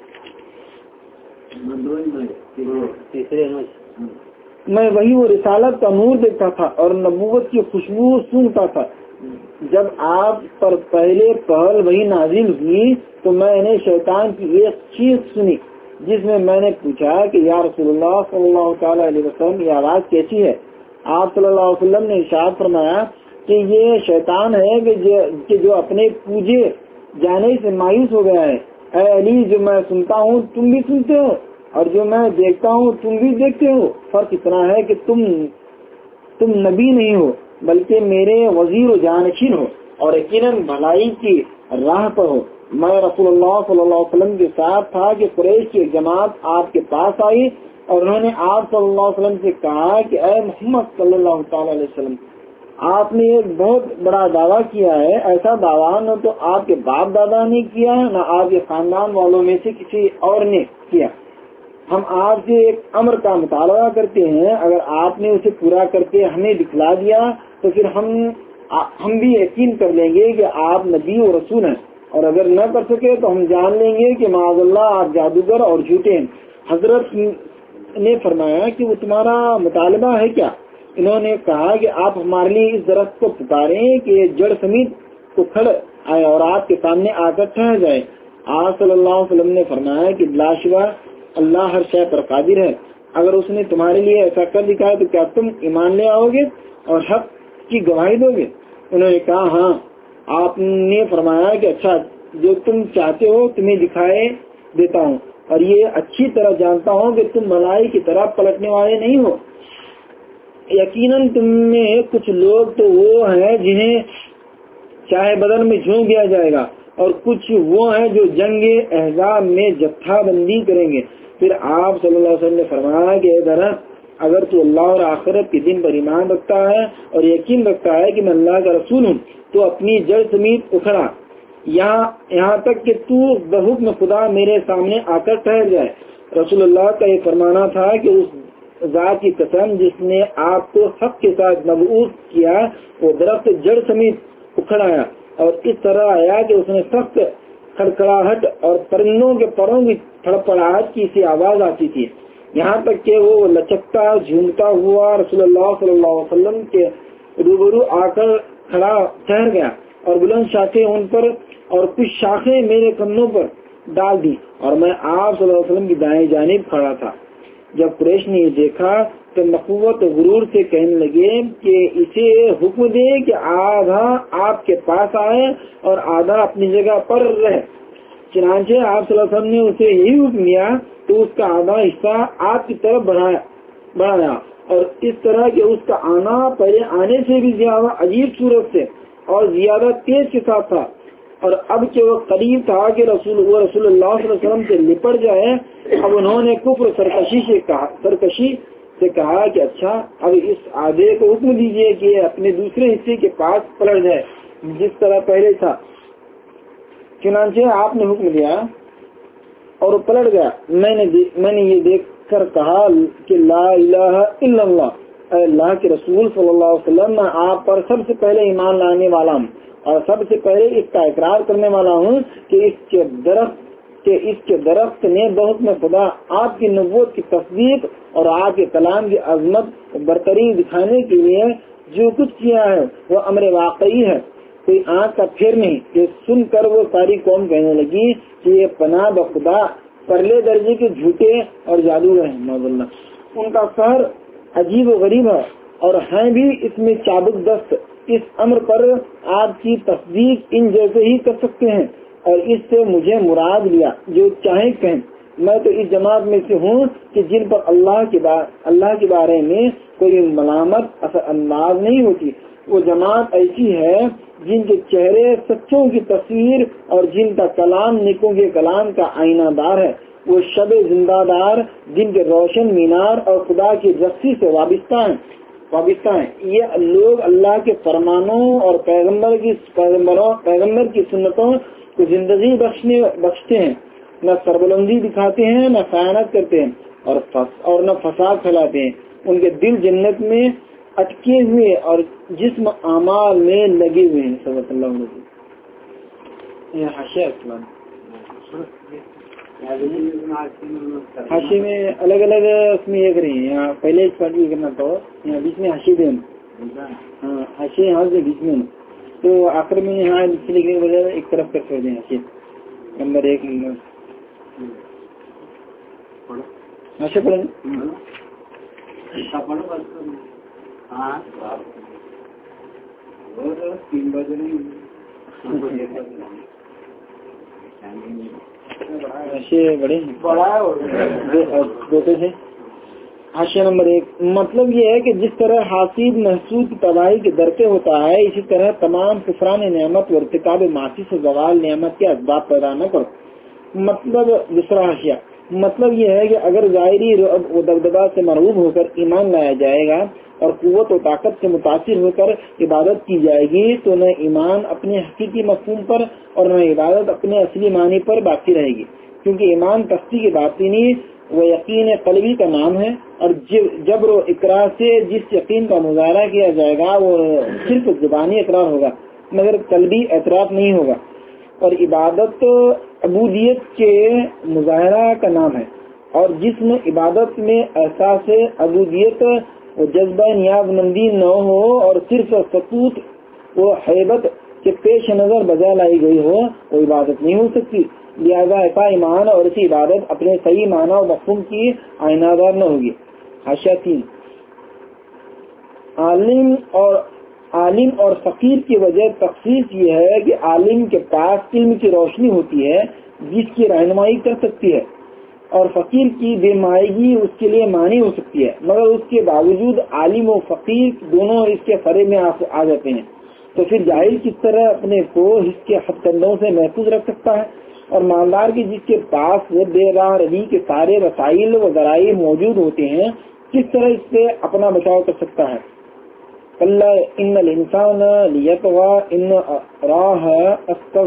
میں وہی وہ رسالت کا نور دیکھتا تھا اور نبوت کی خوشبو سونگتا تھا۔ جب آپ پر پہلے پہل وہی نازل ہوئی تو میں نے شیطان کی ایک چیز سنی جس میں میں نے پوچھا کہ یا رسول اللہ صلی اللہ تعالی علیہ وسلم یہ آواز کیسی ہے؟ آپ صلی اللہ علیہ وسلم نے ارشاد فرمایا کہ یہ شیطان ہے کہ جو, کہ جو اپنے پوجے جانے سے مایوس ہو گیا ہے۔ اے علی، جو میں سنتا ہوں تم بھی سنتے ہو اور جو میں دیکھتا ہوں تم بھی دیکھتے ہو، فرق اتنا ہے کہ تم تم نبی نہیں ہو بلکہ میرے وزیر و جانشین ہو اور یقیناً بھلائی کی راہ پر ہو۔ میں رسول اللہ صلی اللہ علیہ وسلم کے ساتھ تھا کہ قریش کی ایک جماعت آپ کے پاس آئی اور انہوں نے آپ صلی اللہ علیہ وسلم سے کہا کہ اے محمد صلی اللہ تعالی علیہ وسلم، آپ نے ایک بہت بڑا دعویٰ کیا ہے، ایسا دعویٰ نہ تو آپ کے باپ دادا نے کیا نہ آپ کے خاندان والوں میں سے کسی اور نے کیا۔ ہم آپ سے ایک امر کا مطالبہ کرتے ہیں، اگر آپ نے اسے پورا کرتے ہمیں دکھلا دیا تو پھر ہم ہم بھی یقین کر لیں گے کہ آپ نبی و رسول ہیں، اور اگر نہ کر سکے تو ہم جان لیں گے کہ معاذ اللہ آپ جادوگر اور جھوٹے ہیں۔ حضرت نے فرمایا کہ وہ تمہارا مطالبہ ہے کیا؟ انہوں نے کہا کہ آپ ہمارے لیے اس درخت کو پکاریں کہ جڑ سمیت کو کھڑ آئے اور آپ کے سامنے آ کر ٹھہر جائے۔ آپ صلی اللہ علیہ وسلم نے فرمایا کہ بلا شبہ اللہ ہر شے پر قادر ہے، اگر اس نے تمہارے لیے ایسا کر دکھایا تو کیا تم ایمان لے آؤ گے اور حق کی گواہی دو گے؟ انہوں نے کہا ہاں۔ آپ نے فرمایا کہ اچھا، جو تم چاہتے ہو تمہیں دکھائے دیتا ہوں، اور یہ اچھی طرح جانتا ہوں کہ تم ملائی کی طرح پلٹنے والے نہیں ہو۔ یقیناً تم میں کچھ لوگ تو وہ ہیں جنہیں چاہے بدن میں جھونک دیا جائے گا، اور کچھ وہ ہیں جو جنگ احزاب میں جتھا بندی کریں گے۔ پھر آپ صلی اللہ علیہ وسلم نے فرمایا کہ اے درخت، اگر تو اللہ اور آخرت کے دن پر ایمان رکھتا ہے اور یقین رکھتا ہے کہ میں اللہ کا رسول ہوں تو اپنی جڑ سمیت اکھڑا یہاں یہاں تک کہ تو بحکم خدا میرے سامنے آ کر ٹھہر جائے۔ رسول اللہ کا یہ فرمانا تھا کہ اس ذات کی قسم جس نے آپ کو حق کے ساتھ مبعوث کیا وہ درخت جڑ سمیت اکھڑ آیا اور اس طرح آیا کہ اس نے سخت کھڑکھڑاہٹ اور پرندوں کے پروں کی پھڑپڑاہٹ کی سی آواز آتی تھی، یہاں تک کہ وہ لچکتا جھومتا ہوا رسول اللہ صلی اللہ علیہ وسلم کے روبرو آ کر کھڑا ٹھہر گیا اور بلند شاخیں ان پر اور کچھ شاخیں میرے کندھوں پر ڈال دی اور میں آپ صلی اللہ علیہ وسلم کی دائیں جانب کھڑا تھا۔ جب قریش نے یہ دیکھا تو نخوت غرور سے کہنے لگے کہ اسے حکم دے کہ آدھا آپ کے پاس آئے اور آدھا اپنی جگہ پر رہے۔ چنانچہ آپ صلی اللہ علیہ وسلم نے اسے یہی حکم دیا تو اس کا آدھا حصہ آپ کی طرف بڑھایا بڑھایا اور اس طرح کہ اس کا آنا پہلے آنے سے بھی زیادہ عجیب صورت سے اور زیادہ تیز کے ساتھ تھا، اور اب کہ وہ قریب تھا کہ رسول وہ رسول اللہ صلی اللہ علیہ وسلم سے لپٹ جائے، اب انہوں نے کفر سرکشی سے کہا سرکشی سے کہا کہ اچھا اب اس آدھے کو حکم دیجیے کہ اپنے دوسرے حصے کے پاس پلٹ جائے جس طرح پہلے تھا۔ چنانچہ آپ نے حکم دیا اور وہ پلٹ گیا۔ میں نے میں نے یہ دیکھ کر کہا کہ لا الہ الا اللہ، اے اللہ کے رسول صلی اللہ علیہ وسلم، میں آپ پر سب سے پہلے ایمان لانے والا ہوں اور سب سے پہلے اس کا اقرار کرنے والا ہوں کہ اس کے درخت کہ اس کے درخت نے بہت میں خدا آپ کی نبوت کی تصدیق اور آپ کے کلام کی عظمت برتری دکھانے کے لیے جو کچھ کیا ہے وہ امر واقعی ہے، کوئی آنکھ کا پھر نہیں۔ کہ سن کر وہ ساری قوم کہنے لگی کہ یہ پناہ بخدا پرلے درجے کے جھوٹے اور جادو ہے، معاذ اللہ۔ ان کا سحر عجیب و غریب ہے اور ہیں بھی اس میں چابک دست، اس امر پر آپ کی تصدیق ان جیسے ہی کر سکتے ہیں اور اس سے مجھے مراد لیا جو چاہیں کہیں۔ میں تو اس جماعت میں سے ہوں کہ جن پر اللہ کے اللہ کے بارے میں کوئی ملامت اثر انداز نہیں ہوتی۔ وہ جماعت ایسی ہے جن کے چہرے سچوں کی تصویر اور جن کا کلام نیکوں کے کلام کا آئینہ دار ہے۔ وہ شب زندہ دار جن کے روشن مینار اور خدا کی رسی سے وابستہ ہیں وابستہ ہیں یہ لوگ اللہ کے فرمانوں اور پیغمبر کی پیغمبروں پیغمبر کی سنتوں کو زندگی بخشنے بخشتے ہیں، نہ سربلندی دکھاتے ہیں، نہ خیانت کرتے ہیں اور فس اور نہ فساد پھیلاتے ہیں۔ ان کے دل جنت میں اٹکے ہوئے اور جسم اعمال میں لگے ہوئے ہیں۔ صلی اللہ علیہ وسلم۔ حاشی میں الگ الگ اس میں یہ کریں، یہاں پہلے اس پارٹی کرنا تو یہاں بیچ میں حاشی دیں، ہاں حاشی یہاں سے بیچ میں تو آخر میں یہاں لکھنے کے بجائے ایک طرف کر چھوڑ دیں۔ حاشی نمبر ایک حاشی پڑھیں تین بجے بڑے حاشیہ نمبر ایک۔ مطلب یہ ہے کہ جس طرح حاسد محسود کی تباہی کے درتے ہوتا ہے، اسی طرح تمام کفران نعمت اور ارتکاب معاصی سے زوال نعمت کے اسباب پیدا نہ کرو۔ مطلب دوسرا حاشیہ، مطلب یہ ہے کہ اگر ظاہری رعب و دبدبہ سے مرعوب ہو کر ایمان لایا جائے گا اور قوت و طاقت سے متاثر ہو کر عبادت کی جائے گی تو نہ ایمان اپنے حقیقی مفہوم پر اور نہ عبادت اپنے اصلی معنی پر باقی رہے گی، کیونکہ ایمان تصدیق باطنی و یقین قلبی کا نام ہے اور جبر و اقرار سے جس یقین کا مظاہرہ کیا جائے گا وہ صرف زبانی اقرار ہوگا مگر قلبی اعتراف نہیں ہوگا، اور عبادت عبودیت کے مظاہرہ کا نام ہے، اور جس میں عبادت میں احساس عبودیت و جذبہ نیاز مندی نہ ہو اور صرف سکوت و حیبت کے پیش نظر بجا لائی گئی ہو وہ عبادت نہیں ہو سکتی۔ لہذا ایسا ایمان اور ایسی عبادت اپنے صحیح معنی و مفہوم کی آئینہ دار نہ ہوگی۔ حاشیہ تین، عالم اور عالم اور فقیر کی وجہ تخصیص یہ ہے کہ عالم کے پاس علم کی روشنی ہوتی ہے جس کی رہنمائی کر سکتی ہے، اور فقیر کی بے مائگی اس کے لیے مانی ہو سکتی ہے، مگر اس کے باوجود عالم و فقیر دونوں اس کے فرے میں آ جاتے ہیں، تو پھر جاہل کس طرح اپنے کو اس کے ہتھ کندھوں سے محفوظ رکھ سکتا ہے، اور مالدار کی جس کے پاس وہ بے راہ روی کے سارے وسائل و ذرائع موجود ہوتے ہیں کس طرح اس سے اپنا بچاؤ کر سکتا ہے۔ کلا ان الانسان لیطغى ان راہ استغنی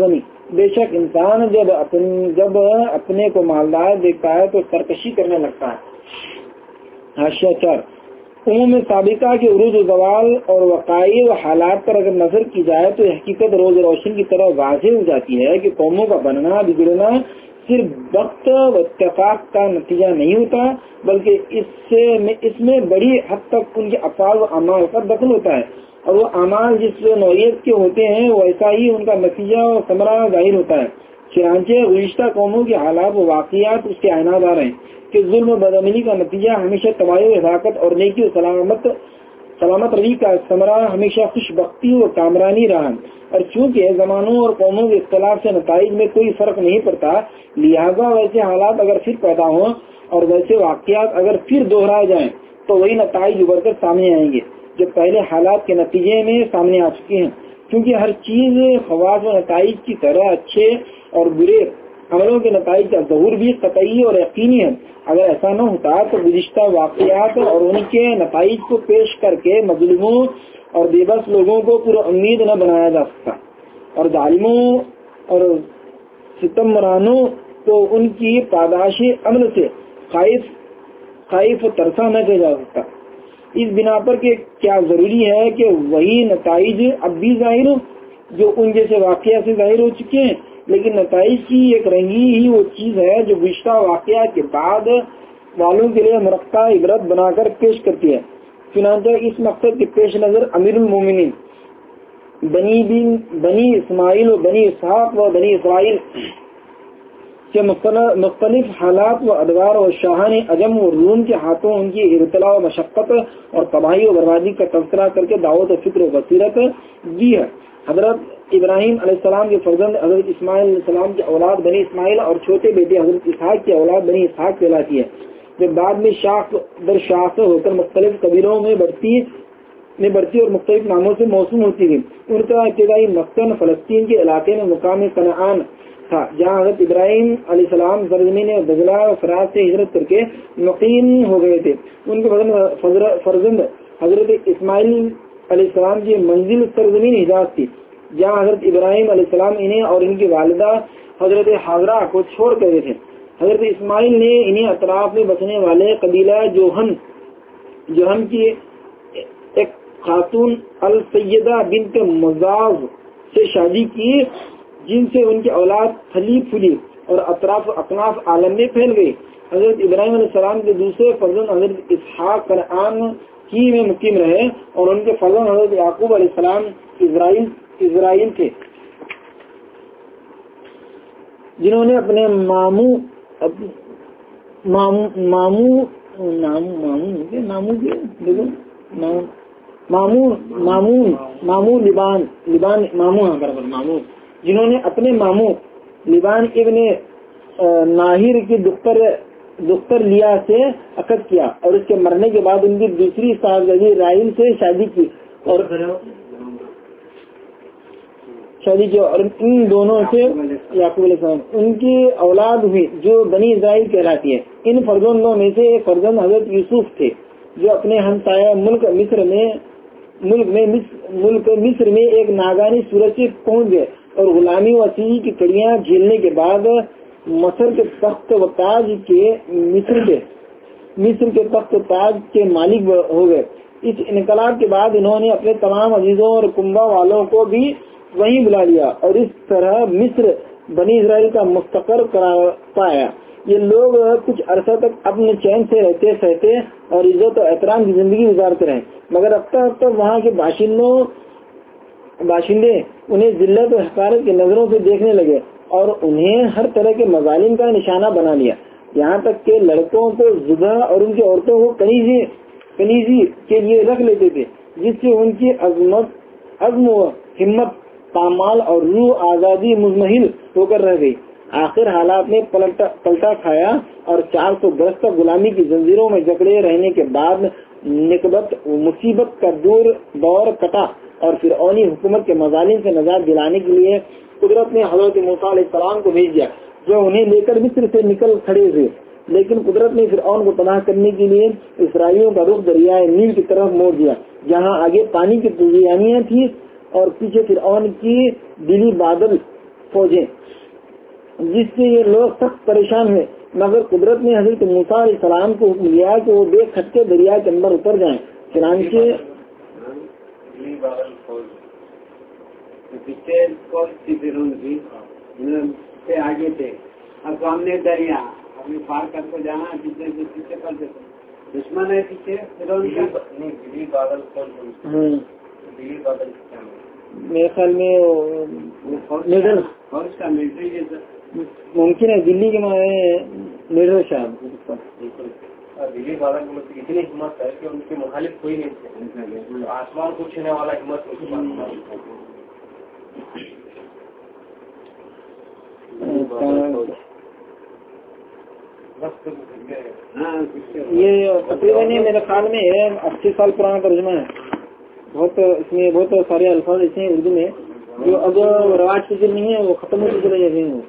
بے شک انسان جب اپن جب اپنے کو مالدار دیکھتا ہے تو سرکشی کرنے لگتا ہے۔ حاشیہ چار، عموم سابقہ کے عروج و زوال اور وقائع و حالات پر اگر نظر کی جائے تو حقیقت روز روشن کی طرح واضح ہو جاتی ہے کہ قوموں کا بننا بگڑنا صرف وقت و اتفاق کا نتیجہ نہیں ہوتا، بلکہ اس سے اس میں بڑی حد تک ان کے افعال و اعمال کا دخل ہوتا ہے، اور وہ اعمال جس نوعیت کے ہوتے ہیں ویسا ہی ان کا نتیجہ اور ثمرہ ظاہر ہوتا ہے۔ چنانچہ گزشتہ قوموں کے حالات و واقعات اس کے عناد آ رہے ہیں کہ ظلم و بدعملی کا نتیجہ ہمیشہ تباہی و ہلاکت اور نیکی و سلامت سلامت روی کا ثمرہ ہمیشہ خوش بختی و کامرانی رہا، اور چونکہ زمانوں اور قوموں کے اختلاف سے نتائج میں کوئی فرق نہیں پڑتا، لہذا ویسے حالات اگر پھر پیدا ہوں اور ویسے واقعات اگر پھر دوہرائے جائیں تو وہی نتائج ابھر کر سامنے آئیں گے جو پہلے حالات کے نتیجے میں سامنے آ چکے ہیں، کیونکہ ہر چیز خواص و نتائج کی طرح اچھے اور برے عملوں کے نتائج کا ظہور بھی قطعی اور یقینی ہے۔ اگر ایسا نہ ہوتا تو گزشتہ واقعات اور ان کے نتائج کو پیش کر کے مظلوموں اور بے بس لوگوں کو پورا امید نہ بنایا جا سکتا، اور ظالموں اور ستمرانوں کو ان کی پاداش عمل سے خائف خائف و ترسا نہ کیا جا سکتا۔ اس بنا پر کہ کیا ضروری ہے کہ وہی نتائج اب بھی ظاہر ہو جو ان جیسے واقعات سے ظاہر ہو چکے ہیں، لیکن نتائج کی ایک رنگی ہی وہ چیز ہے جو گزشتہ واقعات کے بعد والوں کے لیے مرقع عبرت بنا کر پیش کرتی ہے۔ چنانچہ اس مقصد کے پیش نظر امیر المومنین بنی بن بنی اسماعیل و بنی اسحاق و بنی اسرائیل کے مختلف حالات و ادوار و شاہان عجم و روم کے ہاتھوں ان کی ابتلا و مشقت اور تباہی و بربادی کا تذکرہ کر کے دعوت و فکر و بصیرت دی ہے۔ حضرت ابراہیم علیہ السلام کے فرزند حضرت اسماعیل علیہ السلام کی اولاد بنی اسماعیل اور چھوٹے بیٹے حضرت اسحاق کی اولاد بنی اسحاق کہلاتی ہے، جو بعد میں شاخ در شاخ ہو کر مختلف قبیلوں میں بڑھتی میں بڑھتی اور مختلف ناموں سے موسوم ہوتی گئی۔ ان کا ابتدائی مسکن فلسطین کے علاقے میں مقام کنعان تھا، جہاں حضرت ابراہیم علیہ السلام سرزمین دجلہ و فرات سے ہجرت کر کے مقیم ہو گئے تھے۔ ان کے فرزند حضرت اسماعیل علیہ السلام کی منزل سرزمین حجاز تھی، جہاں حضرت ابراہیم علیہ السلام انہیں اور ان کی والدہ حضرت حاجرہ کو چھوڑ گئے تھے۔ حضرت اسماعیل نے انہیں اطراف میں بسنے والے قبیلہ جوہن جوہن کی ایک خاتون السیدہ بنت مزاز سے شادی کی، جن سے ان کی اولاد پھلی پھولی اور اطراف اکناف عالم میں پھیل گئی۔ حضرت ابراہیم علیہ السلام کے دوسرے فرزند حضرت اسحاق کنعان کی میں مقیم رہے، اور ان کے فرزند حضرت یعقوب علیہ السلام اسرائیل اسرائیل تھے، جنہوں نے اپنے مامو مامو مامو مامو مامو مامون مامون مامو لبان لبان مامو برابر مامو جنہوں نے اپنے مامو لبان ابن ناہر کی دختر دختر لیا سے عقد کیا، اور اس کے مرنے کے بعد ان کی دوسری صاحبزادی رائل سے شادی کی اور شادی کی اور ان دونوں سے یعقوب علیہ السلام ان کی اولاد ہوئی جو بنی اسرائیل کہلاتی ہے۔ ان فرزندوں میں سے ایک فرزند حضرت یوسف تھے، جو اپنے ہمسایہ ملک مصر میں ملک میں ملک مصر میں ایک ناگانی صورت سے پہنچ گئے اور غلامی و اسیری کی کڑیاں جھیلنے کے بعد مصر کے تخت و تاج کے مصر کے مصر کے تخت و تاج کے مالک ہو گئے۔ اس انقلاب کے بعد انہوں نے اپنے تمام عزیزوں اور کنبہ والوں کو بھی وہیں بلا لیا، اور اس طرح مصر بنی اسرائیل کا مستقر قرار پایا۔ یہ لوگ کچھ عرصہ تک اپنے چین سے رہتے سہتے اور عزت و احترام کی زندگی گزارتے رہے، مگر اب تک تک وہاں کے باشندوں باشندے انہیں ذلت و حقارت کی نظروں سے دیکھنے لگے اور انہیں ہر طرح کے مظالم کا نشانہ بنا لیا، یہاں تک کہ لڑکوں کو زدہ اور ان کی عورتوں کو کنیزی کنیزی کے لیے رکھ لیتے تھے، جس سے ان کی عظمت عزم و ہمت پامال اور روح آزادی مزمحل ہو کر رہ گئی۔ آخر حالات نے پلٹا پلٹا کھایا اور چار سو برس تک غلامی کی زنجیروں میں جکڑے رہنے کے بعد نکبت مصیبت کا دور دور کٹا اور فرعونی حکومت کے مظالم سے نجات دلانے کے لیے قدرت نے حضرت موسیٰ علیہ السلام کو بھیج دیا، جو انہیں لے کر مصر سے نکل کھڑے ہوئے، لیکن قدرت نے فرعون کو تباہ کرنے کے لیے اسرائیلیوں کا رخ دریائے نیل کی طرف موڑ دیا، جہاں آگے پانی کی طوفانیاں تھی اور پیچھے فرعون کی دلی بادل فوجیں جس سے یہ لوگ سخت پریشان ہوئے، مگر قدرت نے حضرت موسیٰ علیہ السلام کو حکم دیا کہ وہ بے کھٹکے دریا کے اندر اتر جائیں۔ چنانچہ پیچھے سے آگے تھے، اب سامنے دریا، ابھی پار کر کو جانا، پیچھے سے پیچھے کر دیتے، دشمن ہے پیچھے بادل میرے خیال میں فوج کا ملٹری جیسا ممکن ہے دلی کے معنی لیڈر صاحب دلی بادل کی اتنی ہمت ہے کہ ان کے مخالف کوئی نہیں تھے، آسمان کو چھینے والا ہمت یہ تقریباً میرے خیال میں اسی سال پرانا ترجمہ ہے، بہت اس میں بہت سارے الفاظ ایسے ہیں اردو میں جو اب رواج کی چیز نہیں ہے، وہ ختم ہوتی چلے جاتے ہیں۔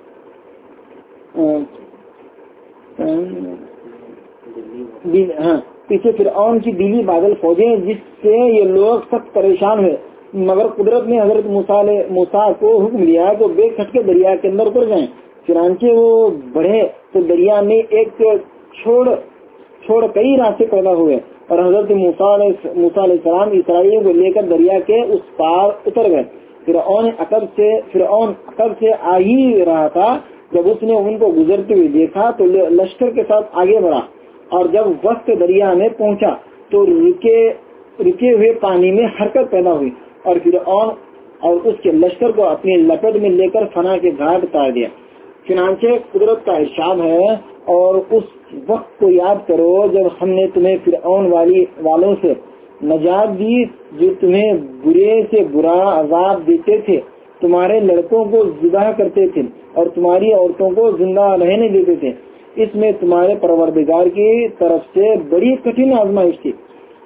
ہاں پیچھے فرعون کی بیوی بادل فوجیں جس سے یہ لوگ سخت پریشان ہوئے، مگر قدرت نے حضرت موسیٰ کو حکم دیا کہ بے کھٹکے دریا کے اندر اتر جائیں۔ چنانچہ وہ بڑھے تو دریا میں ایک چھوڑ چھوڑ کئی راستے پیدا ہوئے اور حضرت موسیٰ علیہ السلام اسرائیلیوں کو لے کر دریا کے اس پار اتر گئے۔ فرعون عقب سے فرعون عقب سے آ ہی رہا تھا، جب اس نے ان کو گزرتے ہوئے دیکھا تو لشکر کے ساتھ آگے بڑھا، اور جب وقت دریا میں پہنچا تو رکے رکے ہوئے پانی میں حرکت پیدا ہوئی اور فرعون اور اس کے لشکر کو اپنی لپٹ میں لے کر فنا کے گھاٹ اتار دیا۔ چنانچہ قدرت کا ارشاد ہے، اور اس وقت کو یاد کرو جب ہم نے تمہیں فرعون والی والوں سے نجات دی جو تمہیں برے سے برا عذاب دیتے تھے، تمہارے لڑکوں کو ذبح کرتے تھے اور تمہاری عورتوں کو زندہ رہنے دیتے تھے۔ اس میں تمہارے پروردگار کی طرف سے بڑی کٹھن آزمائش تھی۔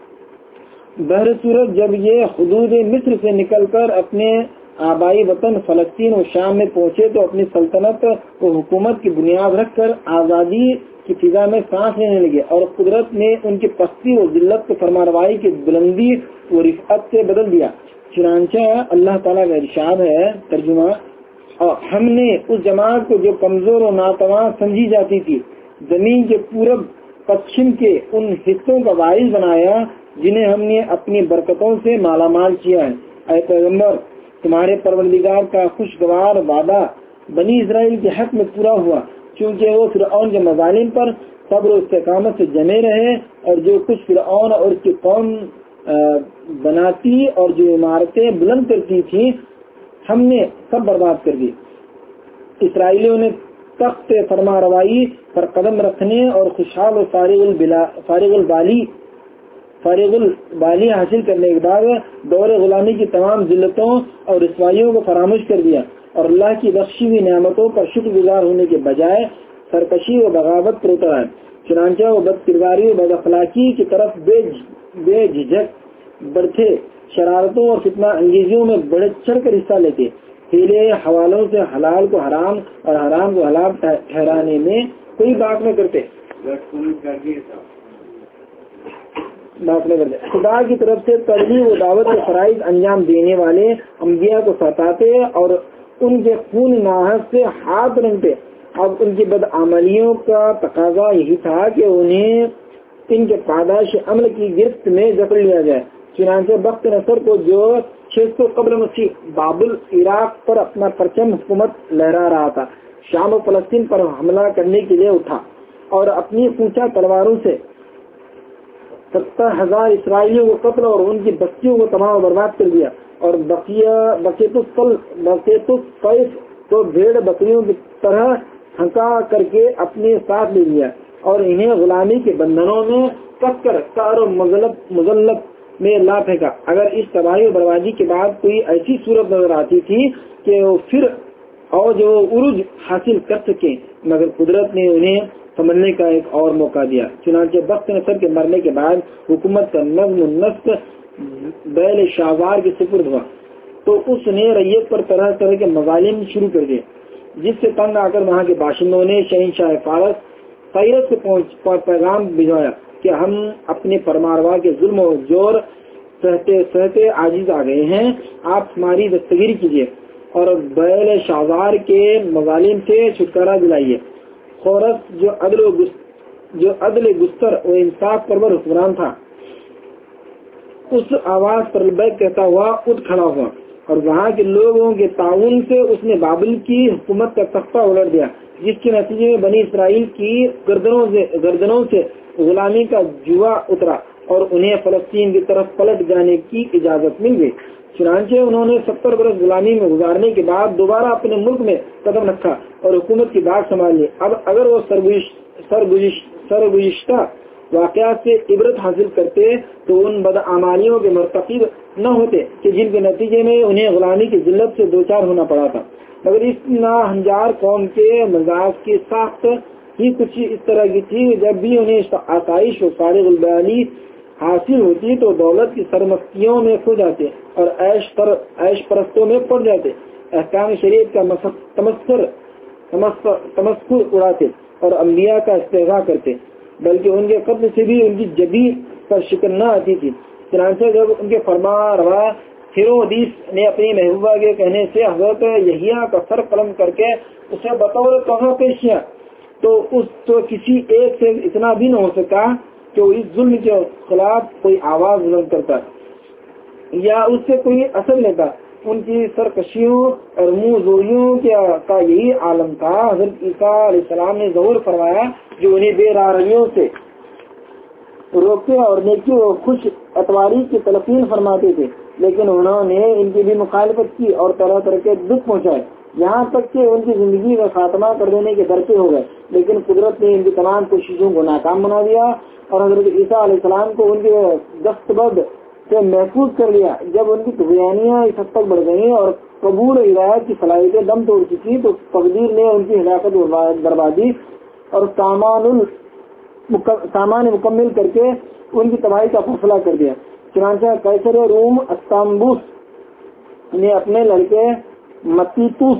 بہر صورت جب یہ حدود مصر سے نکل کر اپنے آبائی وطن فلسطین و شام میں پہنچے تو اپنی سلطنت و حکومت کی بنیاد رکھ کر آزادی کی فضا میں سانس لینے لگے، اور قدرت نے ان کی پستی و ذلت کو فرمانروائی کی بلندی و رفعت سے بدل دیا۔ چنانچہ اللہ تعالیٰ کا ارشاد ہے، ترجمہ، اور ہم نے اس جماعت کو جو کمزور و ناتواں سمجھی جاتی تھی زمین کے پورب پچھم کے ان حصوں کا وارث بنایا جنہیں ہم نے اپنی برکتوں سے مالا مال کیا ہے۔ اے پیغمبر، تمہارے پروردگار کا خوشگوار وعدہ بنی اسرائیل کے حق میں پورا ہوا، چونکہ وہ فرعون کے مظالم پر صبر و استقامت سے جمے رہے، اور جو کچھ فرعون اور اس کی قوم بناتی اور جو عمارتیں بلند کرتی تھی ہم نے سب برباد کر دی۔ اسرائیلیوں نے تخت فرما روائی پر قدم رکھنے اور خوشحال و فارغ البلا فارغ البالی فارغ البالی حاصل کرنے کے بعد دور غلامی کی تمام ذلتوں اور رسوائیوں کو فراموش کر دیا، اور اللہ کی بخشی ہوئی نعمتوں پر شکر گزار ہونے کے بجائے سرکشی و بغاوت پر اترا ہے۔ چنانچہ وہ بد کرداری و بد اخلاقی کی طرف بے بے جھجک بڑھتے، شرارتوں اور فتنہ انگیزیوں میں بڑھ چڑھ کر حصہ لیتے، ہیلے حوالوں سے حلال کو حرام اور حرام کو حلال ٹھہرانے میں کوئی بات نہ کرتے بات نہ کرتے خدا کی طرف سے تبلیغ و دعوت کے فرائض انجام دینے والے انبیاء کو ستاتے اور ان کے خون ناحق سے ہاتھ رنگتے۔ اب ان کی بدعملیوں کا تقاضا یہی تھا کہ انہیں ان کے پاداش عمل کی گرفت میں جکڑ لیا جائے۔ چنانچہ بخت نصر کو جو چھ سو قبل مسیح بابل عراق پر اپنا پرچم حکومت لہرا رہا تھا، شام و فلسطین پر حملہ کرنے کے لیے اٹھا اور اپنی اونچا تلواروں سے ستر ہزار اسرائیلیوں کو قتل اور ان کی بستیوں کو تباہ و برباد کر دیا، اور بقیت الطیف کو بھیڑ بکریوں کی طرح ہنکا کر کے اپنے ساتھ لے لیا اور انہیں غلامی کے بندھنوں میں کس کر کار و مذلت میں لا پھینکا۔ اگر اس تباہی و بربادی کے بعد کوئی ایسی صورت نظر آتی تھی کہ وہ پھر اور جو عروج حاصل کر سکے، مگر قدرت نے انہیں سمجھنے کا ایک اور موقع دیا۔ چنانچہ بخت نصر کے مرنے کے بعد حکومت کا نظم و نسق بیل شاہوار کے سپرد ہوا تو اس نے ریت پر طرح طرح کے مظالم شروع کر دیے، جس سے تنگ آ کر وہاں کے باشندوں نے شہنشاہ فارس سائرس کو پیغام بھجوایا کہ ہم اپنے فرمانروا کے ظلم و جور سہتے سہتے عاجز آ گئے ہیں، آپ ہماری دستگیری کیجیے۔ اور بیل شازار کے مظالم سے چھٹکارا دلائیے۔ خورس جو عدل و جو عدل گستر و انصاف پرور حکمران تھا، اس آواز پر لبیک کہتا ہوا اٹھ کھڑا ہوا، اور وہاں کے لوگوں کے تعاون سے اس نے بابل کی حکومت کا تختہ الٹ دیا، جس کے نتیجے میں بنی اسرائیل کی گردنوں سے گردنوں سے غلامی کا جوا اترا اور انہیں فلسطین کی طرف پلٹ جانے کی اجازت مل گئی۔ چنانچہ انہوں نے ستر برس غلامی میں گزارنے کے بعد دوبارہ اپنے ملک میں قدم رکھا اور حکومت کی بات سنبھال لی۔ اب اگر وہ سرگزشتہ واقعات سے عبرت حاصل کرتے تو ان بدعمالیوں کے مرتکب نہ ہوتے کہ جن کے نتیجے میں انہیں غلامی کی ذلت سے دوچار ہونا پڑا تھا، مگر اس ناہنجار قوم کے مزاج کی ساخت ہی کچھ اس طرح کی تھی، جب بھی انہیں آسائش و فارغ البالی حاصل ہوتی تو دولت کی سرمستیوں میں کھو جاتے اور عیش پر عیش پرستوں میں پڑ جاتے، احکام شریعت کا تمسخر تمسخر اڑاتے اور انبیاء کا استہزاء کرتے، بلکہ ان کے قتل سے بھی ان کی جبین پر شکن نہ آتی تھی۔ چنانچہ جب ان کے فرما روا ہیرو حدیث نے اپنی محبوبہ کے کہنے سے حضرت یحییٰ کا سر قلم کر کے اسے بطور کہاں پیش کیا تو اس تو کسی ایک سے اتنا بھی نہ ہو سکا کہ وہ اس ظلم کے خلاف کوئی آواز بلند کرتا یا اس سے کوئی اثر لیتا۔ ان کی سرکشیوں اور منہ زوریوں کا یہی عالم تھا۔ حضرت عیسیٰ علیہ السلام نے ظہور فرمایا جو انہیں بے راہیوں سے روکتے اور نیکی و خوش اتواری کی تلقین فرماتے تھے، لیکن انہوں نے ان کی بھی مخالفت کی اور طرح طرح کے دکھ پہنچائے، یہاں تک کہ ان کی زندگی کا خاتمہ کر دینے کے درپے ہو گئے، لیکن قدرت نے ان کی تمام کوششوں کو ناکام بنا دیا اور حضرت عیسیٰ علیہ السلام کو ان کے دستبد سے محفوظ کر لیا۔ جب ان کی طغیانیاں اس حد تک بڑھ گئیں اور قبول ہدایت کی صلاحیتیں دم توڑ چکی تو تقدیر نے ان کی ہلاکت بربادی اور سامان سامان مکمل کر کے ان کی تباہی کا فیصلہ کر دیا۔ چنانچہ قیصر روم استامبوس نے اپنے لڑکے متیتوس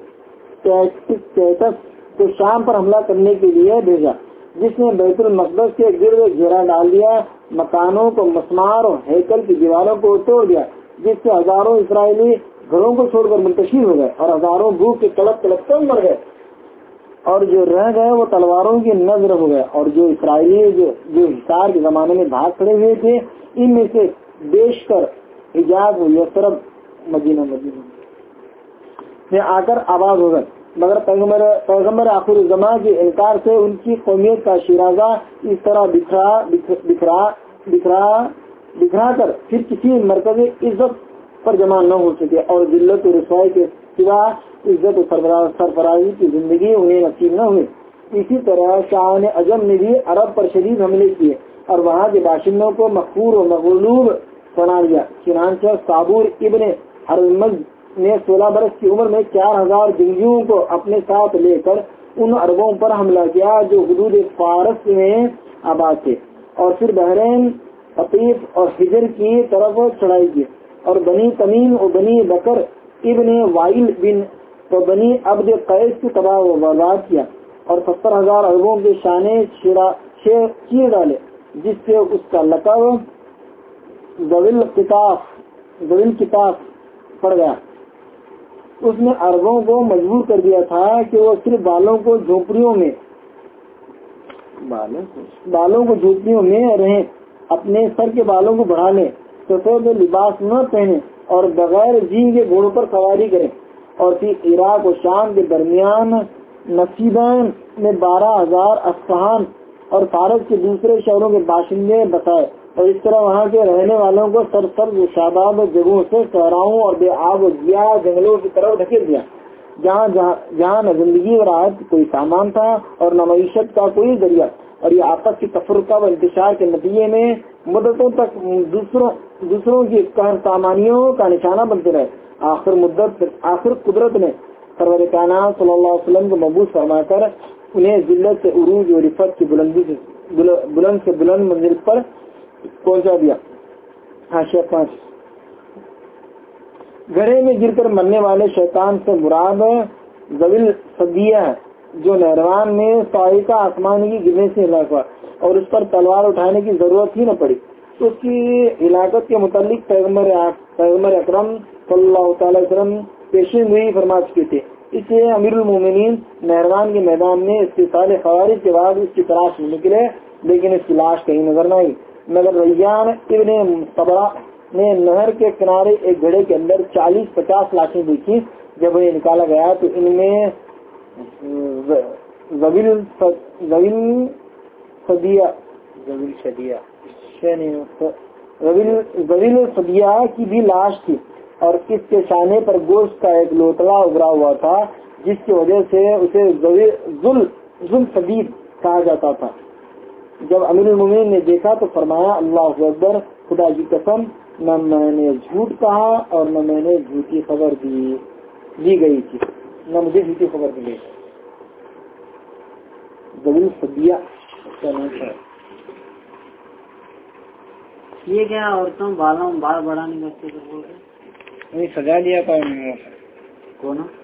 کو شام پر حملہ کرنے کے لیے بھیجا، جس نے بیت المقدس کے گرد گھیرا ڈال دیا، مکانوں کو مسمار اور ہیکل کی دیواروں کو توڑ دیا، جس سے ہزاروں اسرائیلی گھروں کو چھوڑ کر منتشر ہو گئے اور ہزاروں بھوک کے تڑپ تڑپ کر مر گئے، اور جو رہ گئے وہ تلواروں کی نظر ہو گئے۔ اور جو اسرائیلی جو جو حصار کے زمانے میں بھاگ کھڑے ہوئے تھے، ان میں سے بیش کر حجاز و یثرب مدینہ مدینہ میں آ کر آباد ہو گئے، مگر پیغمبر پیغمبر آخر الزماں کے انکار سے ان کی قومیت کا شیرازہ اس طرح بکھرا بکھرا بکھرا بکھرا کر پھر کسی مرکز عزت پر جمع نہ ہو سکے، اور ذلت و رسوائی کے سوا عزت و سرفرازی کی زندگی انہیں نصیب نہ ہوئی۔ اسی طرح شاہان عجم نے بھی عرب پر شدید حملے کیے اور وہاں کے باشندوں کو مغفور و مغلوب بنا دیا۔ چنانچہ صابور ابن ہرمز نے سولہ برس کی عمر میں چار ہزار جنگیوں کو اپنے ساتھ لے کر ان عربوں پر حملہ کیا جو حدود فارس میں آباد تھے، اور پھر بحرین، قطیف اور حجر کی طرف چڑھائی کی، اور بنی تمیم اور بنی بکر ابن وائل بن و بنی عبد قیس کی تباہ و برباد کیا، اور ستر ہزار عربوں کے شانے چیر ڈالے، جس سے اس کا لقب ذویل کتاف ذویل کتاف پڑ گیا۔ اس نے عربوں کو مجبور کر دیا تھا کہ وہ صرف بالوں کو جھونپڑیوں میں بالوں کو جھونپڑیوں میں رہیں، اپنے سر کے بالوں کو بڑھا لیں، سفید لباس نہ پہنے اور بغیر جین کے گھوڑوں پر سواری کریں، اور پھر عراق و شام کے درمیان نصیبان میں بارہ ہزار اصفہان اور فارس کے دوسرے شہروں کے باشندے بسائے، اور اس طرح وہاں کے رہنے والوں کو سرسبز و شاداب جگہوں سے صحراؤں اور بے آب و گیا جنگلوں کی طرف دھکیل دیا، جہاں جہاں نہ زندگی و راحت کوئی سامان تھا اور نہ معیشت کا کوئی ذریعہ، اور یہ آپس کی تفرقہ و انتشار کے نتیجے میں مدتوں تک دوسروں دوسروں کی قہر سامانیوں کا نشانہ بنتے رہے۔ آخر مدت آخر قدرت نے سرور کائنات صلی اللہ علیہ وسلم کو مبعوث فرما کر انہیں ذلت سے عروج و رفعت کی بلندی سے بلند سے بلند منزل پر پہنچا دیا۔ حاشیہ پانچ، گڑھے میں گر کر مرنے والے شیطان سے مراد ذویل صدیہ ہے، جو نہروان میں صاعقہ آسمانی کی گرنے سے ہلاک ہوا اور اس پر تلوار اٹھانے کی ضرورت ہی نہ پڑی۔ تو اس کی ہلاکت کے متعلق پیغمبر پیغمبر اکرم صلی اللہ علیہ وسلم پیشین ہوئی فرما چکے تھے. اس لیے امیر المومنین مہربان کے میدان میں استحصال خوارج کے بعد اس کی تلاش میں نکلے، لیکن اس کی لاش کہیں نظر نہ آئی. مگر ریان ابن صبرہ نے نہر کے کنارے ایک گھڑے کے اندر چالیس پچاس لاشیں دیکھی. جب انہیں نکالا گیا تو ان میں زویل صدیہ زویل صدیہ کی بھی لاش تھی اور اس کے شانے پر گوشت کا ایک لوتڑا ابھرا ہوا تھا، جس کی وجہ سے اسے ذل صدید کہا جاتا تھا. جب امیر المومنین نے دیکھا تو فرمایا اللہ اکبر، خدا کی قسم نہ میں نے جھوٹ کہا اور نہ میں نے جھوٹی خبر دی دی گئی تھی نہ مجھے جھوٹی خبر دی گئی. ذویل صدیہ اس کا نام تھا. یہ کیا عورتوں بالوں بال بڑھانے کا بول رہے سجا دیا تھا کون